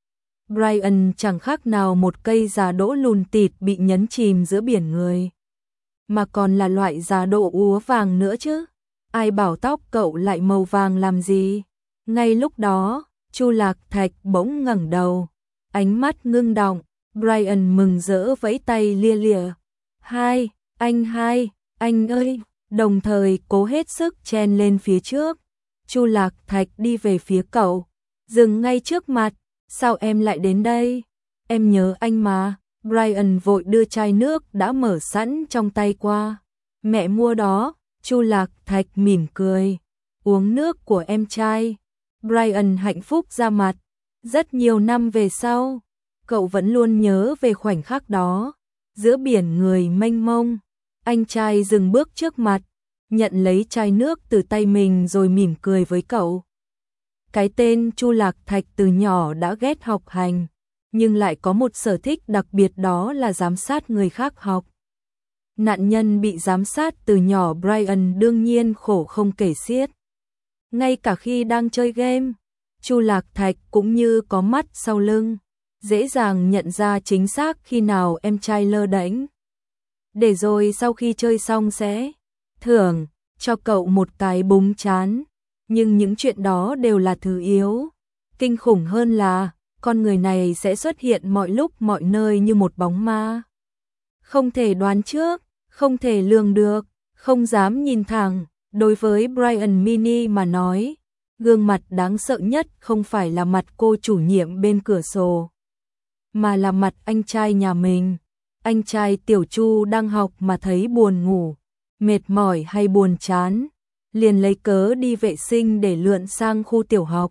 Brian chẳng khác nào một cây già đỗ lùn tịt bị nhấn chìm giữa biển người. Mà còn là loại già đỗ úa vàng nữa chứ. Ai bảo tóc cậu lại màu vàng làm gì? Ngay lúc đó, Chu Lạc Thạch bỗng ngẩng đầu. Ánh mắt ngưng đọng. Brian mừng rỡ vẫy tay lia lịa. Hai, anh hai, anh ơi! Đồng thời cố hết sức chen lên phía trước. Chu Lạc Thạch đi về phía cậu. Dừng ngay trước mặt. Sao em lại đến đây? Em nhớ anh mà. Brian vội đưa chai nước đã mở sẵn trong tay qua. Mẹ mua đó. Chu Lạc Thạch mỉm cười. Uống nước của em trai. Brian hạnh phúc ra mặt. Rất nhiều năm về sau, cậu vẫn luôn nhớ về khoảnh khắc đó. Giữa biển người mênh mông, anh trai dừng bước trước mặt, nhận lấy chai nước từ tay mình rồi mỉm cười với cậu. Cái tên Chu Lạc Thạch từ nhỏ đã ghét học hành, nhưng lại có một sở thích đặc biệt, đó là giám sát người khác học. Nạn nhân bị giám sát từ nhỏ Brian đương nhiên khổ không kể xiết. Ngay cả khi đang chơi game, Chu Lạc Thạch cũng như có mắt sau lưng, dễ dàng nhận ra chính xác khi nào em trai lơ đễnh. Để rồi sau khi chơi xong sẽ thưởng cho cậu một cái búng chán. Nhưng những chuyện đó đều là thứ yếu. Kinh khủng hơn là con người này sẽ xuất hiện mọi lúc mọi nơi như một bóng ma. Không thể đoán trước, không thể lường được, không dám nhìn thẳng. Đối với Brian Mini mà nói, gương mặt đáng sợ nhất không phải là mặt cô chủ nhiệm bên cửa sổ, mà là mặt anh trai nhà mình. Anh trai Tiểu Chu đang học mà thấy buồn ngủ, mệt mỏi hay buồn chán, liền lấy cớ đi vệ sinh để lượn sang khu tiểu học.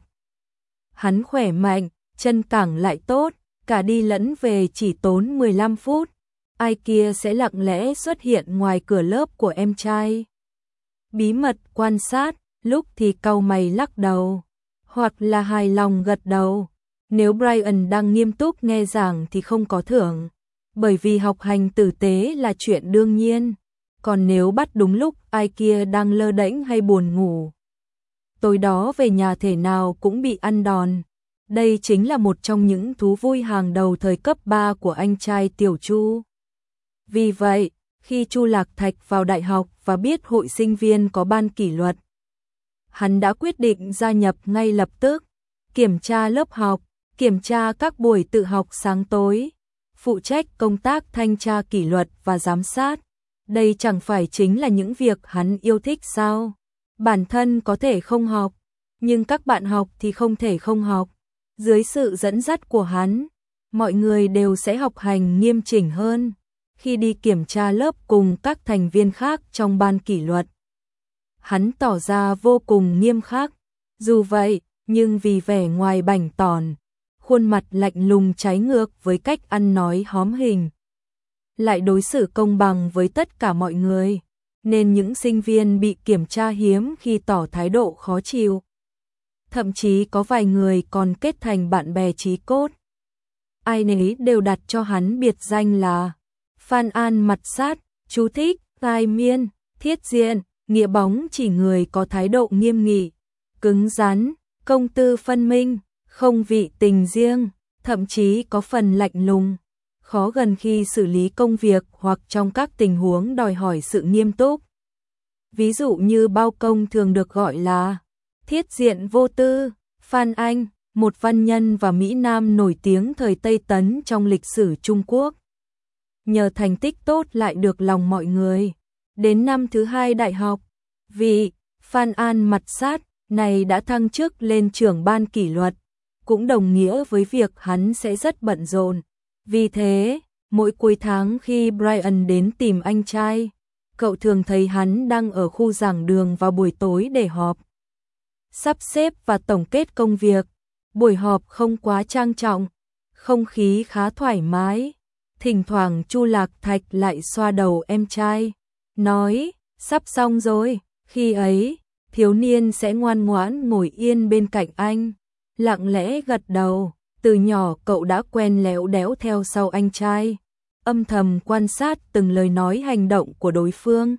Hắn khỏe mạnh, chân cẳng lại tốt, cả đi lẫn về chỉ tốn mười lăm phút. Ai kia sẽ lặng lẽ xuất hiện ngoài cửa lớp của em trai, bí mật quan sát, lúc thì cau mày lắc đầu, hoặc là hài lòng gật đầu. Nếu Brian đang nghiêm túc nghe giảng thì không có thưởng, bởi vì học hành tử tế là chuyện đương nhiên. Còn nếu bắt đúng lúc ai kia đang lơ đễnh hay buồn ngủ, tối đó về nhà thể nào cũng bị ăn đòn. Đây chính là một trong những thú vui hàng đầu thời cấp ba của anh trai Tiểu Chu. Vì vậy, khi Chu Lạc Thạch vào đại học và biết hội sinh viên có ban kỷ luật, hắn đã quyết định gia nhập ngay lập tức, kiểm tra lớp học, kiểm tra các buổi tự học sáng tối, phụ trách công tác thanh tra kỷ luật và giám sát. Đây chẳng phải chính là những việc hắn yêu thích sao? Bản thân có thể không học, nhưng các bạn học thì không thể không học. Dưới sự dẫn dắt của hắn, mọi người đều sẽ học hành nghiêm chỉnh hơn. Khi đi kiểm tra lớp cùng các thành viên khác trong ban kỷ luật, hắn tỏ ra vô cùng nghiêm khắc. Dù vậy, nhưng vì vẻ ngoài bảnh tỏn, khuôn mặt lạnh lùng trái ngược với cách ăn nói hóm hình, lại đối xử công bằng với tất cả mọi người, nên những sinh viên bị kiểm tra hiếm khi tỏ thái độ khó chịu. Thậm chí có vài người còn kết thành bạn bè chí cốt. Ai nấy đều đặt cho hắn biệt danh là Phan An mặt sát, chú thích, tai miên, thiết diện, nghĩa bóng chỉ người có thái độ nghiêm nghị, cứng rắn, công tư phân minh, không vị tình riêng, thậm chí có phần lạnh lùng, khó gần khi xử lý công việc hoặc trong các tình huống đòi hỏi sự nghiêm túc. Ví dụ như bao công thường được gọi là thiết diện vô tư. Phan Anh, một văn nhân và mỹ nam nổi tiếng thời Tây Tấn trong lịch sử Trung Quốc, nhờ thành tích tốt lại được lòng mọi người. Đến năm thứ hai đại học, vị Phan An mặt sát này đã thăng chức lên trưởng ban kỷ luật, cũng đồng nghĩa với việc hắn sẽ rất bận rộn. Vì thế, mỗi cuối tháng khi Brian đến tìm anh trai, cậu thường thấy hắn đang ở khu giảng đường vào buổi tối để họp, sắp xếp và tổng kết công việc. Buổi họp không quá trang trọng, không khí khá thoải mái. Thỉnh thoảng Chu Lạc Thạch lại xoa đầu em trai, nói, sắp xong rồi. Khi ấy, thiếu niên sẽ ngoan ngoãn ngồi yên bên cạnh anh, lặng lẽ gật đầu. Từ nhỏ cậu đã quen léo đéo theo sau anh trai, âm thầm quan sát từng lời nói hành động của đối phương,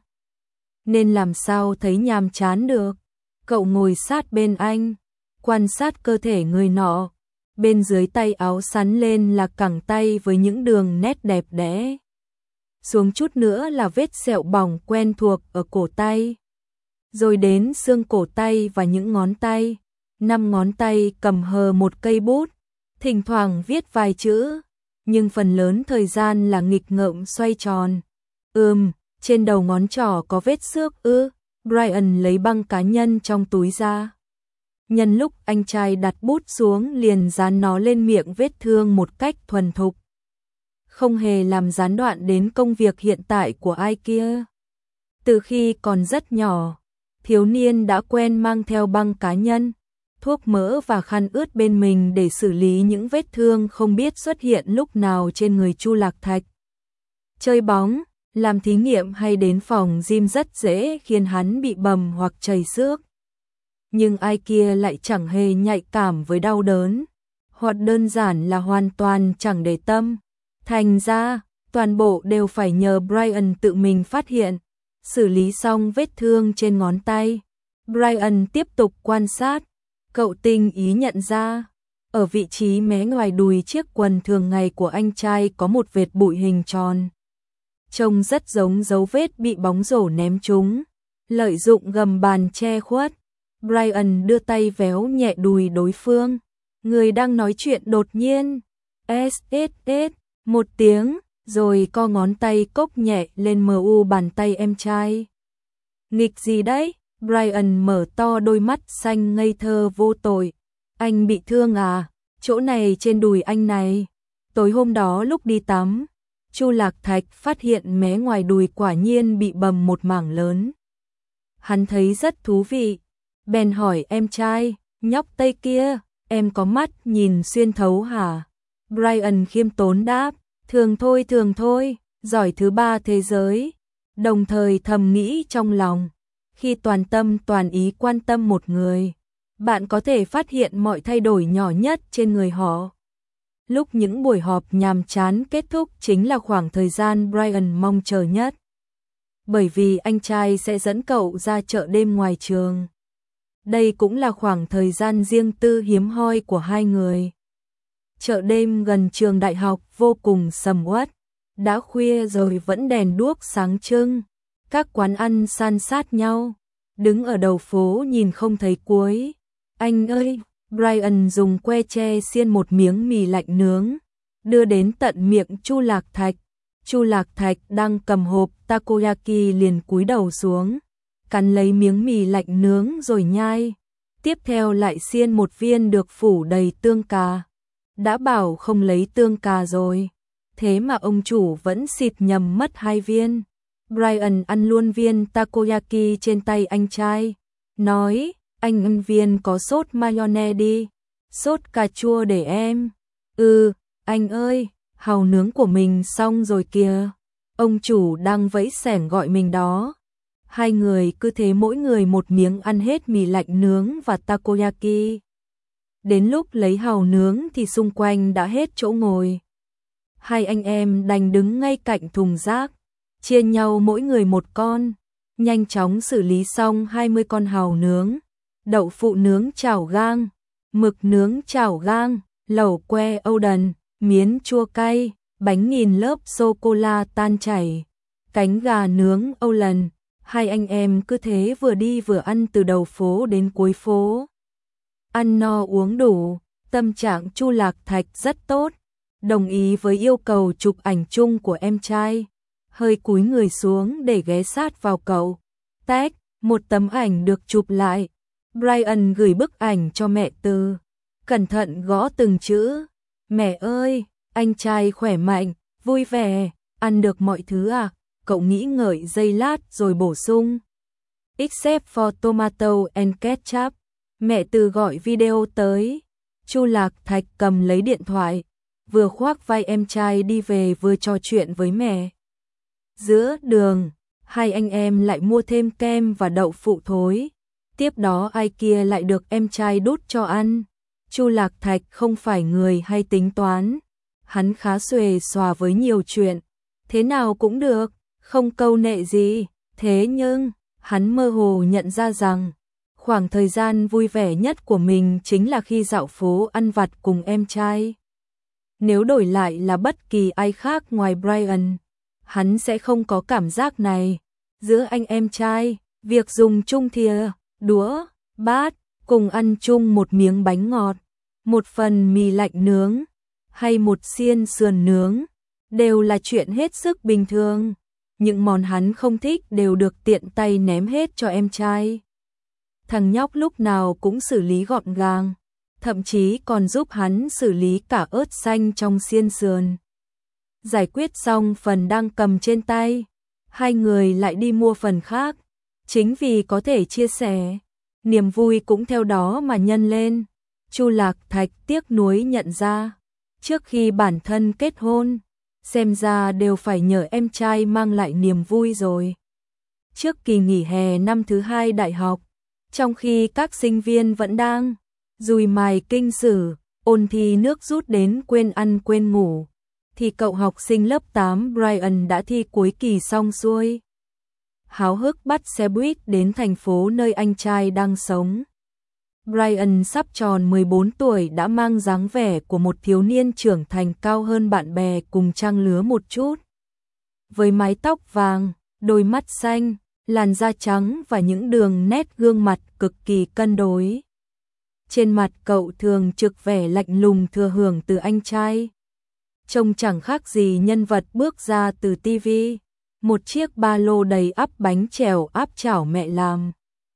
nên làm sao thấy nhàm chán được. Cậu ngồi sát bên anh, quan sát cơ thể người nọ. Bên dưới tay áo sắn lên là cẳng tay với những đường nét đẹp đẽ, xuống chút nữa là vết sẹo bỏng quen thuộc ở cổ tay, rồi đến xương cổ tay và những ngón tay. Năm ngón tay cầm hờ một cây bút, thỉnh thoảng viết vài chữ, nhưng phần lớn thời gian là nghịch ngợm xoay tròn. Ừm, trên đầu ngón trỏ có vết xước ư? Brian lấy băng cá nhân trong túi ra. Nhân lúc anh trai đặt bút xuống liền dán nó lên miệng vết thương một cách thuần thục, không hề làm gián đoạn đến công việc hiện tại của ai kia. Từ khi còn rất nhỏ, thiếu niên đã quen mang theo băng cá nhân, thuốc mỡ và khăn ướt bên mình để xử lý những vết thương không biết xuất hiện lúc nào trên người Chu Lạc Thạch. Chơi bóng, làm thí nghiệm hay đến phòng gym rất dễ khiến hắn bị bầm hoặc chảy xước. Nhưng ai kia lại chẳng hề nhạy cảm với đau đớn, hoặc đơn giản là hoàn toàn chẳng để tâm. Thành ra, toàn bộ đều phải nhờ Brian tự mình phát hiện. Xử lý xong vết thương trên ngón tay, Brian tiếp tục quan sát. Cậu tinh ý nhận ra, ở vị trí mé ngoài đùi chiếc quần thường ngày của anh trai có một vệt bụi hình tròn, trông rất giống dấu vết bị bóng rổ ném trúng. Lợi dụng gầm bàn che khuất, Brian đưa tay véo nhẹ đùi đối phương. Người đang nói chuyện đột nhiên ét ét ét một tiếng, rồi co ngón tay cốc nhẹ lên mờ u bàn tay em trai. Nghịch gì đấy? Brian mở to đôi mắt xanh ngây thơ vô tội. Anh bị thương à? Chỗ này trên đùi anh này. Tối hôm đó lúc đi tắm, Chu Lạc Thạch phát hiện mé ngoài đùi quả nhiên bị bầm một mảng lớn. Hắn thấy rất thú vị, bèn hỏi em trai, nhóc Tây kia, em có mắt nhìn xuyên thấu hả? Brian khiêm tốn đáp, thường thôi thường thôi, giỏi thứ ba thế giới. Đồng thời thầm nghĩ trong lòng, khi toàn tâm toàn ý quan tâm một người, bạn có thể phát hiện mọi thay đổi nhỏ nhất trên người họ. Lúc những buổi họp nhàm chán kết thúc chính là khoảng thời gian Brian mong chờ nhất. Bởi vì anh trai sẽ dẫn cậu ra chợ đêm ngoài trường. Đây cũng là khoảng thời gian riêng tư hiếm hoi của hai người. Chợ đêm gần trường đại học vô cùng sầm uất, đã khuya rồi vẫn đèn đuốc sáng trưng, các quán ăn san sát nhau, đứng ở đầu phố nhìn không thấy cuối. Anh ơi, Brian dùng que tre xiên một miếng mì lạnh nướng, đưa đến tận miệng Chu Lạc Thạch. Chu Lạc Thạch đang cầm hộp takoyaki liền cúi đầu xuống, cắn lấy miếng mì lạnh nướng rồi nhai. Tiếp theo lại xiên một viên được phủ đầy tương cà. Đã bảo không lấy tương cà rồi, thế mà ông chủ vẫn xịt nhầm mất hai viên. Brian ăn luôn viên takoyaki trên tay anh trai, nói, anh ăn viên có sốt mayonnaise đi, sốt cà chua để em. Ừ, anh ơi, hàu nướng của mình xong rồi kìa. Ông chủ đang vẫy xẻng gọi mình đó. Hai người cứ thế mỗi người một miếng ăn hết mì lạnh nướng và takoyaki. Đến lúc lấy hàu nướng thì xung quanh đã hết chỗ ngồi. Hai anh em đành đứng ngay cạnh thùng rác, chia nhau mỗi người một con, nhanh chóng xử lý xong hai mươi con hàu nướng, đậu phụ nướng chảo gang, mực nướng chảo gang, lẩu que Oden, miến chua cay, bánh nghìn lớp sô-cô-la tan chảy, cánh gà nướng Oden. Hai anh em cứ thế vừa đi vừa ăn từ đầu phố đến cuối phố. Ăn no uống đủ, tâm trạng Chu Lạc Thạch rất tốt, đồng ý với yêu cầu chụp ảnh chung của em trai, hơi cúi người xuống để ghé sát vào cậu. Tách, một tấm ảnh được chụp lại. Brian gửi bức ảnh cho mẹ Từ, cẩn thận gõ từng chữ. Mẹ ơi, anh trai khỏe mạnh, vui vẻ, ăn được mọi thứ à? Cậu nghĩ ngợi giây lát rồi bổ sung. Except for tomato and ketchup. Mẹ Từ gọi video tới. Chu Lạc Thạch cầm lấy điện thoại, vừa khoác vai em trai đi về vừa trò chuyện với mẹ. Giữa đường, hai anh em lại mua thêm kem và đậu phụ thối. Tiếp đó ai kia lại được em trai đút cho ăn. Chu Lạc Thạch không phải người hay tính toán. Hắn khá xuề xòa với nhiều chuyện. Thế nào cũng được, không câu nệ gì. Thế nhưng, hắn mơ hồ nhận ra rằng, khoảng thời gian vui vẻ nhất của mình chính là khi dạo phố ăn vặt cùng em trai. Nếu đổi lại là bất kỳ ai khác ngoài Brian, hắn sẽ không có cảm giác này. Giữa anh em trai, việc dùng chung thìa, đũa, bát, cùng ăn chung một miếng bánh ngọt, một phần mì lạnh nướng, hay một xiên sườn nướng, đều là chuyện hết sức bình thường. Những món hắn không thích đều được tiện tay ném hết cho em trai. Thằng nhóc lúc nào cũng xử lý gọn gàng, thậm chí còn giúp hắn xử lý cả ớt xanh trong xiên sườn. Giải quyết xong phần đang cầm trên tay, hai người lại đi mua phần khác. Chính vì có thể chia sẻ, niềm vui cũng theo đó mà nhân lên. Chu Lạc Thạch tiếc nuối nhận ra, trước khi bản thân kết hôn, xem ra đều phải nhờ em trai mang lại niềm vui rồi. Trước kỳ nghỉ hè năm thứ hai đại học, trong khi các sinh viên vẫn đang dùi mài kinh sử, ôn thi nước rút đến quên ăn quên ngủ, thì cậu học sinh lớp tám Brian đã thi cuối kỳ xong xuôi. Háo hức bắt xe buýt đến thành phố nơi anh trai đang sống. Brian sắp tròn mười bốn tuổi đã mang dáng vẻ của một thiếu niên trưởng thành cao hơn bạn bè cùng trang lứa một chút. Với mái tóc vàng, đôi mắt xanh, làn da trắng và những đường nét gương mặt cực kỳ cân đối. Trên mặt cậu thường trực vẻ lạnh lùng thừa hưởng từ anh trai. Trông chẳng khác gì nhân vật bước ra từ tivi. Một chiếc ba lô đầy ắp bánh chèo áp chảo mẹ làm,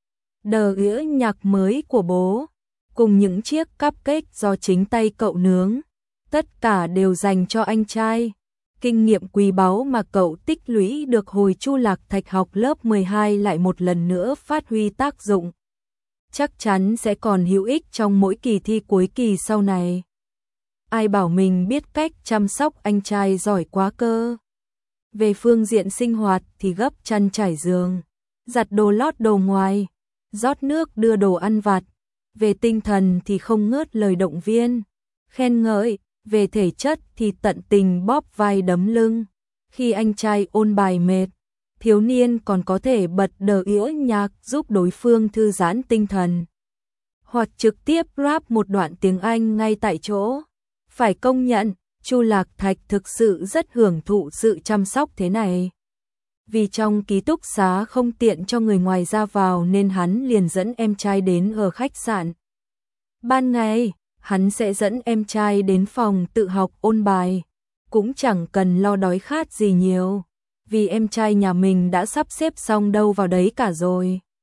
đờ ĩa nhạc mới của bố, cùng những chiếc cupcake do chính tay cậu nướng. Tất cả đều dành cho anh trai. Kinh nghiệm quý báu mà cậu tích lũy được hồi Chu Lạc Thạch học lớp mười hai lại một lần nữa phát huy tác dụng. Chắc chắn sẽ còn hữu ích trong mỗi kỳ thi cuối kỳ sau này. Ai bảo mình biết cách chăm sóc anh trai giỏi quá cơ. Về phương diện sinh hoạt thì gấp chăn trải giường, giặt đồ lót đồ ngoài, rót nước đưa đồ ăn vặt. Về tinh thần thì không ngớt lời động viên, khen ngợi. Về thể chất thì tận tình bóp vai đấm lưng. Khi anh trai ôn bài mệt, thiếu niên còn có thể bật đờ ĩa nhạc giúp đối phương thư giãn tinh thần, hoặc trực tiếp rap một đoạn tiếng Anh ngay tại chỗ. Phải công nhận, Chu Lạc Thạch thực sự rất hưởng thụ sự chăm sóc thế này. Vì trong ký túc xá không tiện cho người ngoài ra vào nên hắn liền dẫn em trai đến ở khách sạn. Ban ngày, hắn sẽ dẫn em trai đến phòng tự học ôn bài, cũng chẳng cần lo đói khát gì nhiều, vì em trai nhà mình đã sắp xếp xong đâu vào đấy cả rồi.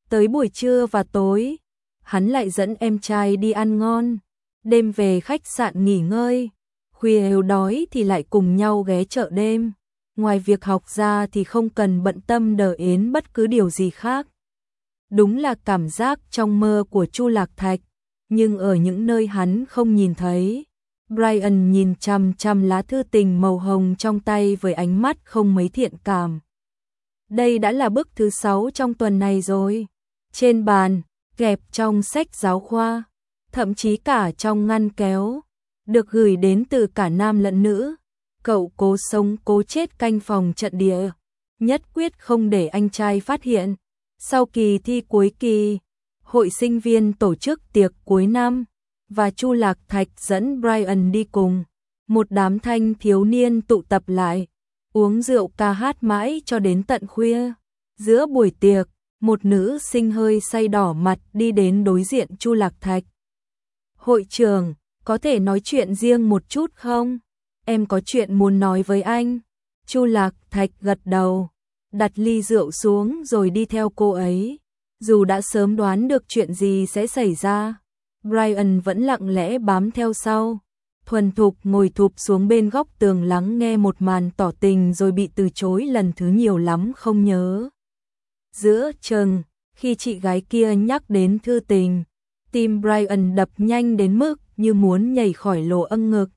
Tới buổi trưa và tối, hắn lại dẫn em trai đi ăn ngon, đêm về khách sạn nghỉ ngơi, khuya nếu đói thì lại cùng nhau ghé chợ đêm. Ngoài việc học ra thì không cần bận tâm đờ yến bất cứ điều gì khác. Đúng là cảm giác trong mơ của Chu Lạc Thạch, nhưng ở những nơi hắn không nhìn thấy. Brian nhìn chằm chằm lá thư tình màu hồng trong tay với ánh mắt không mấy thiện cảm. Đây đã là bức thứ sáu trong tuần này rồi. Trên bàn, kẹp trong sách giáo khoa, thậm chí cả trong ngăn kéo, được gửi đến từ cả nam lẫn nữ. Cậu cố sống cố chết canh phòng trận địa, nhất quyết không để anh trai phát hiện. Sau kỳ thi cuối kỳ, hội sinh viên tổ chức tiệc cuối năm, và Chu Lạc Thạch dẫn Brian đi cùng. Một đám thanh thiếu niên tụ tập lại, uống rượu ca hát mãi cho đến tận khuya. Giữa buổi tiệc, một nữ sinh hơi say đỏ mặt đi đến đối diện Chu Lạc Thạch. Hội trưởng, có thể nói chuyện riêng một chút không? Em có chuyện muốn nói với anh. Chu Lạc Thạch gật đầu, đặt ly rượu xuống rồi đi theo cô ấy. Dù đã sớm đoán được chuyện gì sẽ xảy ra, Brian vẫn lặng lẽ bám theo sau, thuần thục ngồi thụp xuống bên góc tường lắng nghe một màn tỏ tình rồi bị từ chối lần thứ nhiều lắm không nhớ. Giữa chừng, khi chị gái kia nhắc đến thư tình, tim Brian đập nhanh đến mức như muốn nhảy khỏi lỗ âng ngực.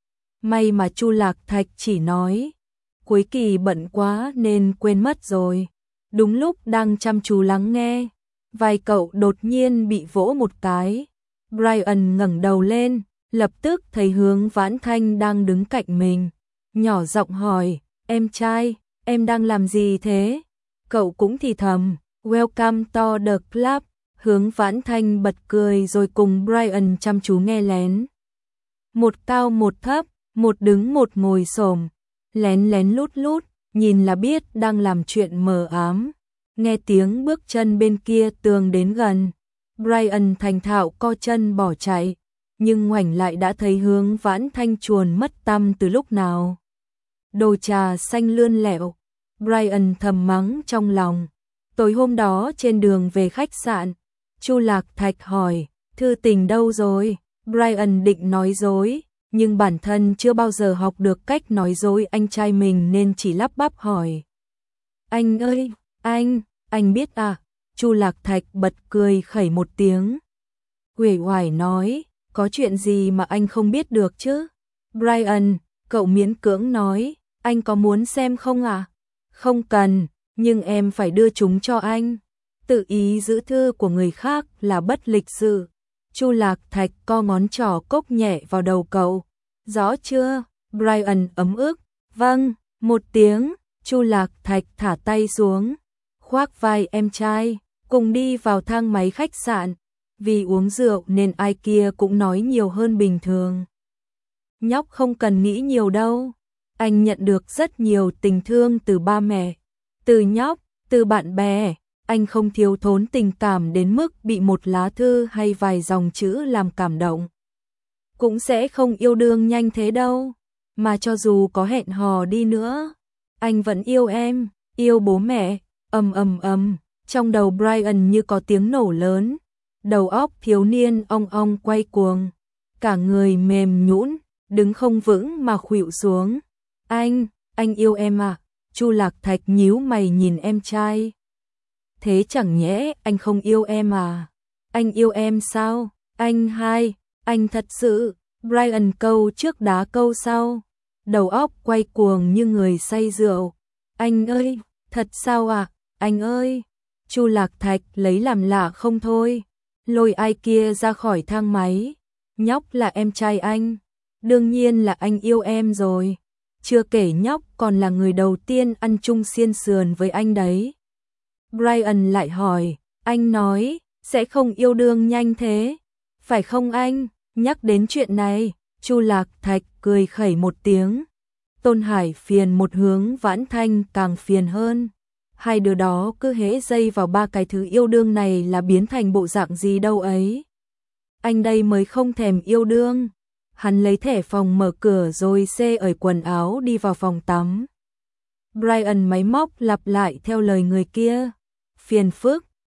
May mà Chu Lạc Thạch chỉ nói, cuối kỳ bận quá nên quên mất rồi. Đúng lúc đang chăm chú lắng nghe, vai cậu đột nhiên bị vỗ một cái. Brian ngẩng đầu lên, lập tức thấy Hướng Vãn Thanh đang đứng cạnh mình, nhỏ giọng hỏi, em trai, em đang làm gì thế? Cậu cũng thì thầm, welcome to the club. Hướng Vãn Thanh bật cười rồi cùng Brian chăm chú nghe lén. Một cao một thấp, một đứng một ngồi xổm, lén lén lút lút, nhìn là biết đang làm chuyện mờ ám. Nghe tiếng bước chân bên kia tường đến gần, Brian thành thạo co chân bỏ chạy, nhưng ngoảnh lại đã thấy Hướng Vãn Thanh chuồn mất tăm từ lúc nào. Đồ trà xanh lươn lẹo, Brian thầm mắng trong lòng. Tối hôm đó trên đường về khách sạn, Chu Lạc Thạch hỏi, thư tình đâu rồi? Brian định nói dối, nhưng bản thân chưa bao giờ học được cách nói dối anh trai mình nên chỉ lắp bắp hỏi. Anh ơi, anh, anh biết à? Chu Lạc Thạch bật cười khẩy một tiếng. Uể oải nói, có chuyện gì mà anh không biết được chứ? Brian, cậu miễn cưỡng nói, anh có muốn xem không à? Không cần, nhưng em phải đưa chúng cho anh. Tự ý giữ thư của người khác là bất lịch sự. Chu Lạc Thạch co ngón trỏ cốc nhẹ vào đầu cậu. Rõ chưa? Brian ấm ức. Vâng, một tiếng. Chu Lạc Thạch thả tay xuống, khoác vai em trai, cùng đi vào thang máy khách sạn. Vì uống rượu nên ai kia cũng nói nhiều hơn bình thường. Nhóc không cần nghĩ nhiều đâu. Anh nhận được rất nhiều tình thương từ ba mẹ, từ nhóc, từ bạn bè. Anh không thiếu thốn tình cảm đến mức bị một lá thư hay vài dòng chữ làm cảm động. Cũng sẽ không yêu đương nhanh thế đâu. Mà cho dù có hẹn hò đi nữa, anh vẫn yêu em, yêu bố mẹ. Ầm ầm ầm, trong đầu Brian như có tiếng nổ lớn. Đầu óc thiếu niên ong ong quay cuồng, cả người mềm nhũn, đứng không vững mà khuỵu xuống. Anh, anh yêu em à? Chu Lạc Thạch nhíu mày nhìn em trai. Thế chẳng nhẽ anh không yêu em à? Anh yêu em sao? Anh hai, anh thật sự. Brian câu trước đá câu sau, đầu óc quay cuồng như người say rượu. Anh ơi, thật sao à? Anh ơi. Chu Lạc Thạch lấy làm lạ không thôi, lôi ai kia ra khỏi thang máy. Nhóc là em trai anh, đương nhiên là anh yêu em rồi. Chưa kể nhóc còn là người đầu tiên ăn chung xiên sườn với anh đấy. Brian lại hỏi, anh nói sẽ không yêu đương nhanh thế, phải không anh? Nhắc đến chuyện này, Chu Lạc Thạch cười khẩy một tiếng. Tôn Hải phiền một Hướng Vãn Thanh càng phiền hơn. Hai đứa đó cứ hễ dây vào ba cái thứ yêu đương này là biến thành bộ dạng gì đâu ấy. Anh đây mới không thèm yêu đương. Hắn lấy thẻ phòng mở cửa rồi xê ởi quần áo đi vào phòng tắm. Brian máy móc lặp lại theo lời người kia. Phiền phức,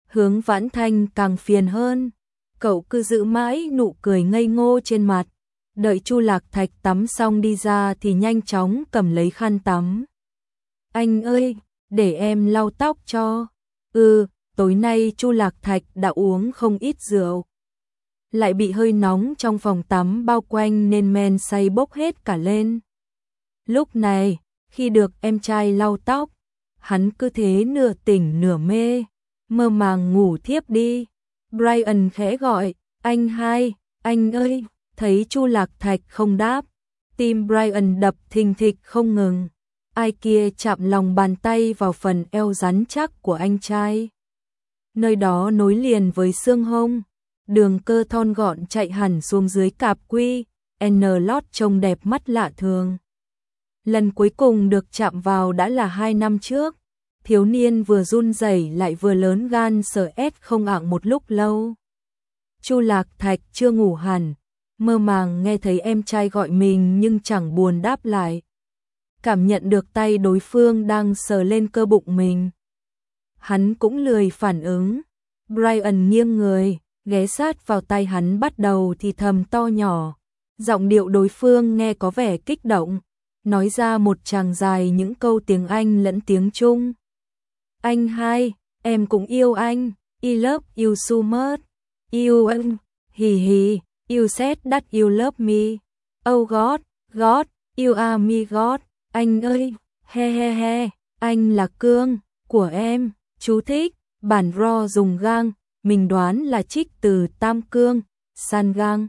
Hướng Vãn Thanh càng phiền hơn, cậu cứ giữ mãi nụ cười ngây ngô trên mặt. Đợi Chu Lạc Thạch tắm xong đi ra thì nhanh chóng cầm lấy khăn tắm. Anh ơi, để em lau tóc cho. Ừ, tối nay Chu Lạc Thạch đã uống không ít rượu. Lại bị hơi nóng trong phòng tắm bao quanh nên men say bốc hết cả lên. Lúc này, khi được em trai lau tóc, hắn cứ thế nửa tỉnh nửa mê, mơ màng ngủ thiếp đi. Brian khẽ gọi, anh hai, anh ơi, thấy Chu Lạc Thạch không đáp. Tim Brian đập thình thịch không ngừng. Ai kia chạm lòng bàn tay vào phần eo rắn chắc của anh trai. Nơi đó nối liền với xương hông, đường cơ thon gọn chạy hẳn xuống dưới cạp quy, N lót trông đẹp mắt lạ thường. Lần cuối cùng được chạm vào đã là hai năm trước. Thiếu niên vừa run rẩy lại vừa lớn gan sợ ét không ạng một lúc lâu. Chu Lạc Thạch chưa ngủ hẳn, mơ màng nghe thấy em trai gọi mình nhưng chẳng buồn đáp lại. Cảm nhận được tay đối phương đang sờ lên cơ bụng mình. Hắn cũng lười phản ứng. Brian nghiêng người, ghé sát vào tay hắn bắt đầu thì thầm to nhỏ. Giọng điệu đối phương nghe có vẻ kích động, nói ra một tràng dài những câu tiếng Anh lẫn tiếng Trung. Anh hai, em cũng yêu anh, I love you so much. Yêu anh, hì hì, you said that you love me. Oh God, God, you are me God. Anh ơi, he he he, anh là cương của em. Chú thích, bản ro dùng gang, mình đoán là trích từ tam cương, san gang.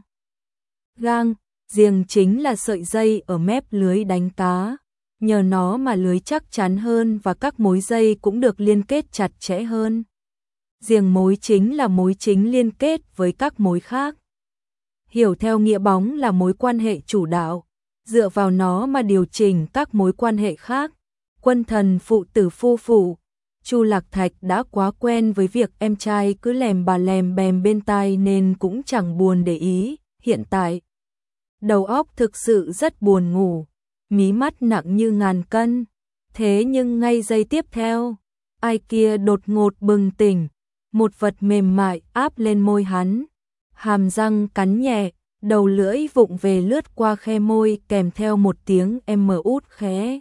Gang, riêng chính là sợi dây ở mép lưới đánh cá. Nhờ nó mà lưới chắc chắn hơn và các mối dây cũng được liên kết chặt chẽ hơn. Riêng mối chính là mối chính liên kết với các mối khác. Hiểu theo nghĩa bóng là mối quan hệ chủ đạo, dựa vào nó mà điều chỉnh các mối quan hệ khác. Quân thần phụ tử phu phụ, Chu Lạc Thạch đã quá quen với việc em trai cứ lèm bà lèm bèm bên tai nên cũng chẳng buồn để ý. Hiện tại, đầu óc thực sự rất buồn ngủ, mí mắt nặng như ngàn cân. Thế nhưng ngay giây tiếp theo, ai kia đột ngột bừng tỉnh, một vật mềm mại áp lên môi hắn. Hàm răng cắn nhẹ, đầu lưỡi vụng về lướt qua khe môi kèm theo một tiếng em mờ út khẽ.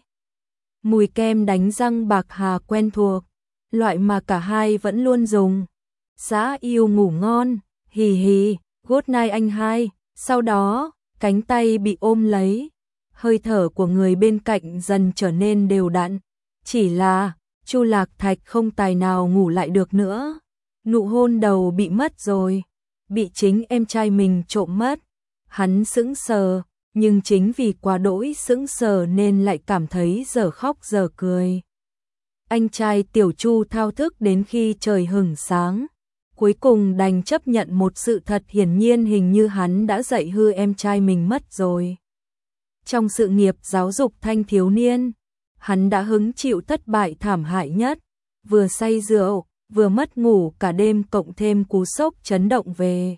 Mùi kem đánh răng bạc hà quen thuộc, loại mà cả hai vẫn luôn dùng. Xã yêu ngủ ngon, hì hì, good night anh hai. Sau đó, cánh tay bị ôm lấy, hơi thở của người bên cạnh dần trở nên đều đặn. Chỉ là, Chu Lạc Thạch không tài nào ngủ lại được nữa. Nụ hôn đầu bị mất rồi, bị chính em trai mình trộm mất. Hắn sững sờ, nhưng chính vì quá đỗi sững sờ nên lại cảm thấy dở khóc dở cười. Anh trai Tiểu Chu thao thức đến khi trời hửng sáng. Cuối cùng đành chấp nhận một sự thật, hiển nhiên hình như hắn đã dạy hư em trai mình mất rồi. Trong sự nghiệp giáo dục thanh thiếu niên, hắn đã hứng chịu thất bại thảm hại nhất, vừa say rượu, vừa mất ngủ cả đêm cộng thêm cú sốc chấn động về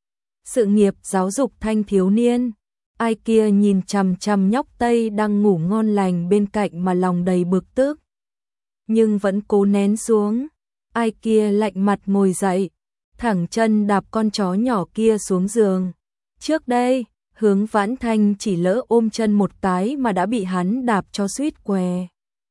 sự nghiệp giáo dục thanh thiếu niên. Ai kia nhìn chằm chằm nhóc Tây đang ngủ ngon lành bên cạnh mà lòng đầy bực tức, nhưng vẫn cố nén xuống. Ai kia lạnh mặt ngồi dậy, thẳng chân đạp con chó nhỏ kia xuống giường. Trước đây, Hướng Vãn Thanh chỉ lỡ ôm chân một cái mà đã bị hắn đạp cho suýt què.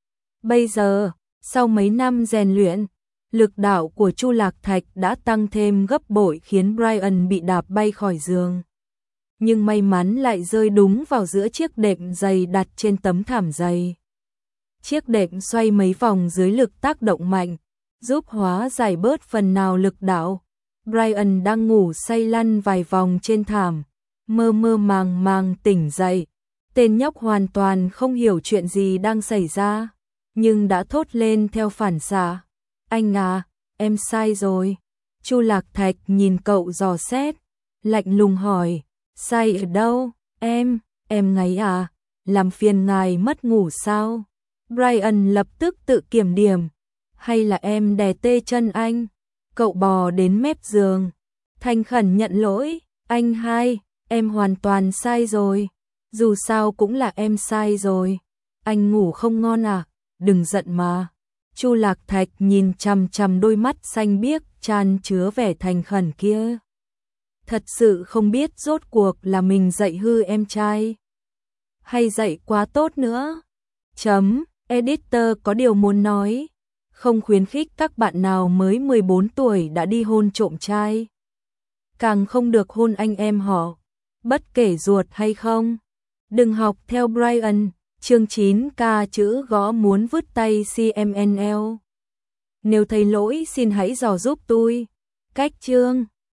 Bây giờ, sau mấy năm rèn luyện, lực đạo của Chu Lạc Thạch đã tăng thêm gấp bội khiến Brian bị đạp bay khỏi giường. Nhưng may mắn lại rơi đúng vào giữa chiếc đệm dày đặt trên tấm thảm dày. Chiếc đệm xoay mấy vòng dưới lực tác động mạnh, giúp hóa giải bớt phần nào lực đạo. Brian đang ngủ say lăn vài vòng trên thảm, mơ mơ màng màng tỉnh dậy. Tên nhóc hoàn toàn không hiểu chuyện gì đang xảy ra, nhưng đã thốt lên theo phản xạ. Anh à, em sai rồi. Chu Lạc Thạch nhìn cậu dò xét, lạnh lùng hỏi, sai ở đâu? Em, em ngáy à? Làm phiền ngài mất ngủ sao? Brian lập tức tự kiểm điểm, hay là em đè tê chân anh? Cậu bò đến mép giường, thành khẩn nhận lỗi, anh hai, em hoàn toàn sai rồi. Dù sao cũng là em sai rồi. Anh ngủ không ngon à? Đừng giận mà. Chu Lạc Thạch nhìn chằm chằm đôi mắt xanh biếc chan chứa vẻ thành khẩn kia. Thật sự không biết rốt cuộc là mình dạy hư em trai hay dạy quá tốt nữa. Chấm, editor có điều muốn nói, không khuyến khích các bạn nào mới mười bốn tuổi đã đi hôn trộm trai. Càng không được hôn anh em họ, bất kể ruột hay không. Đừng học theo Brian, chương chín K chữ gõ muốn vứt tay xê em en lờ. Nếu thấy lỗi xin hãy dò giúp tôi. Cách chương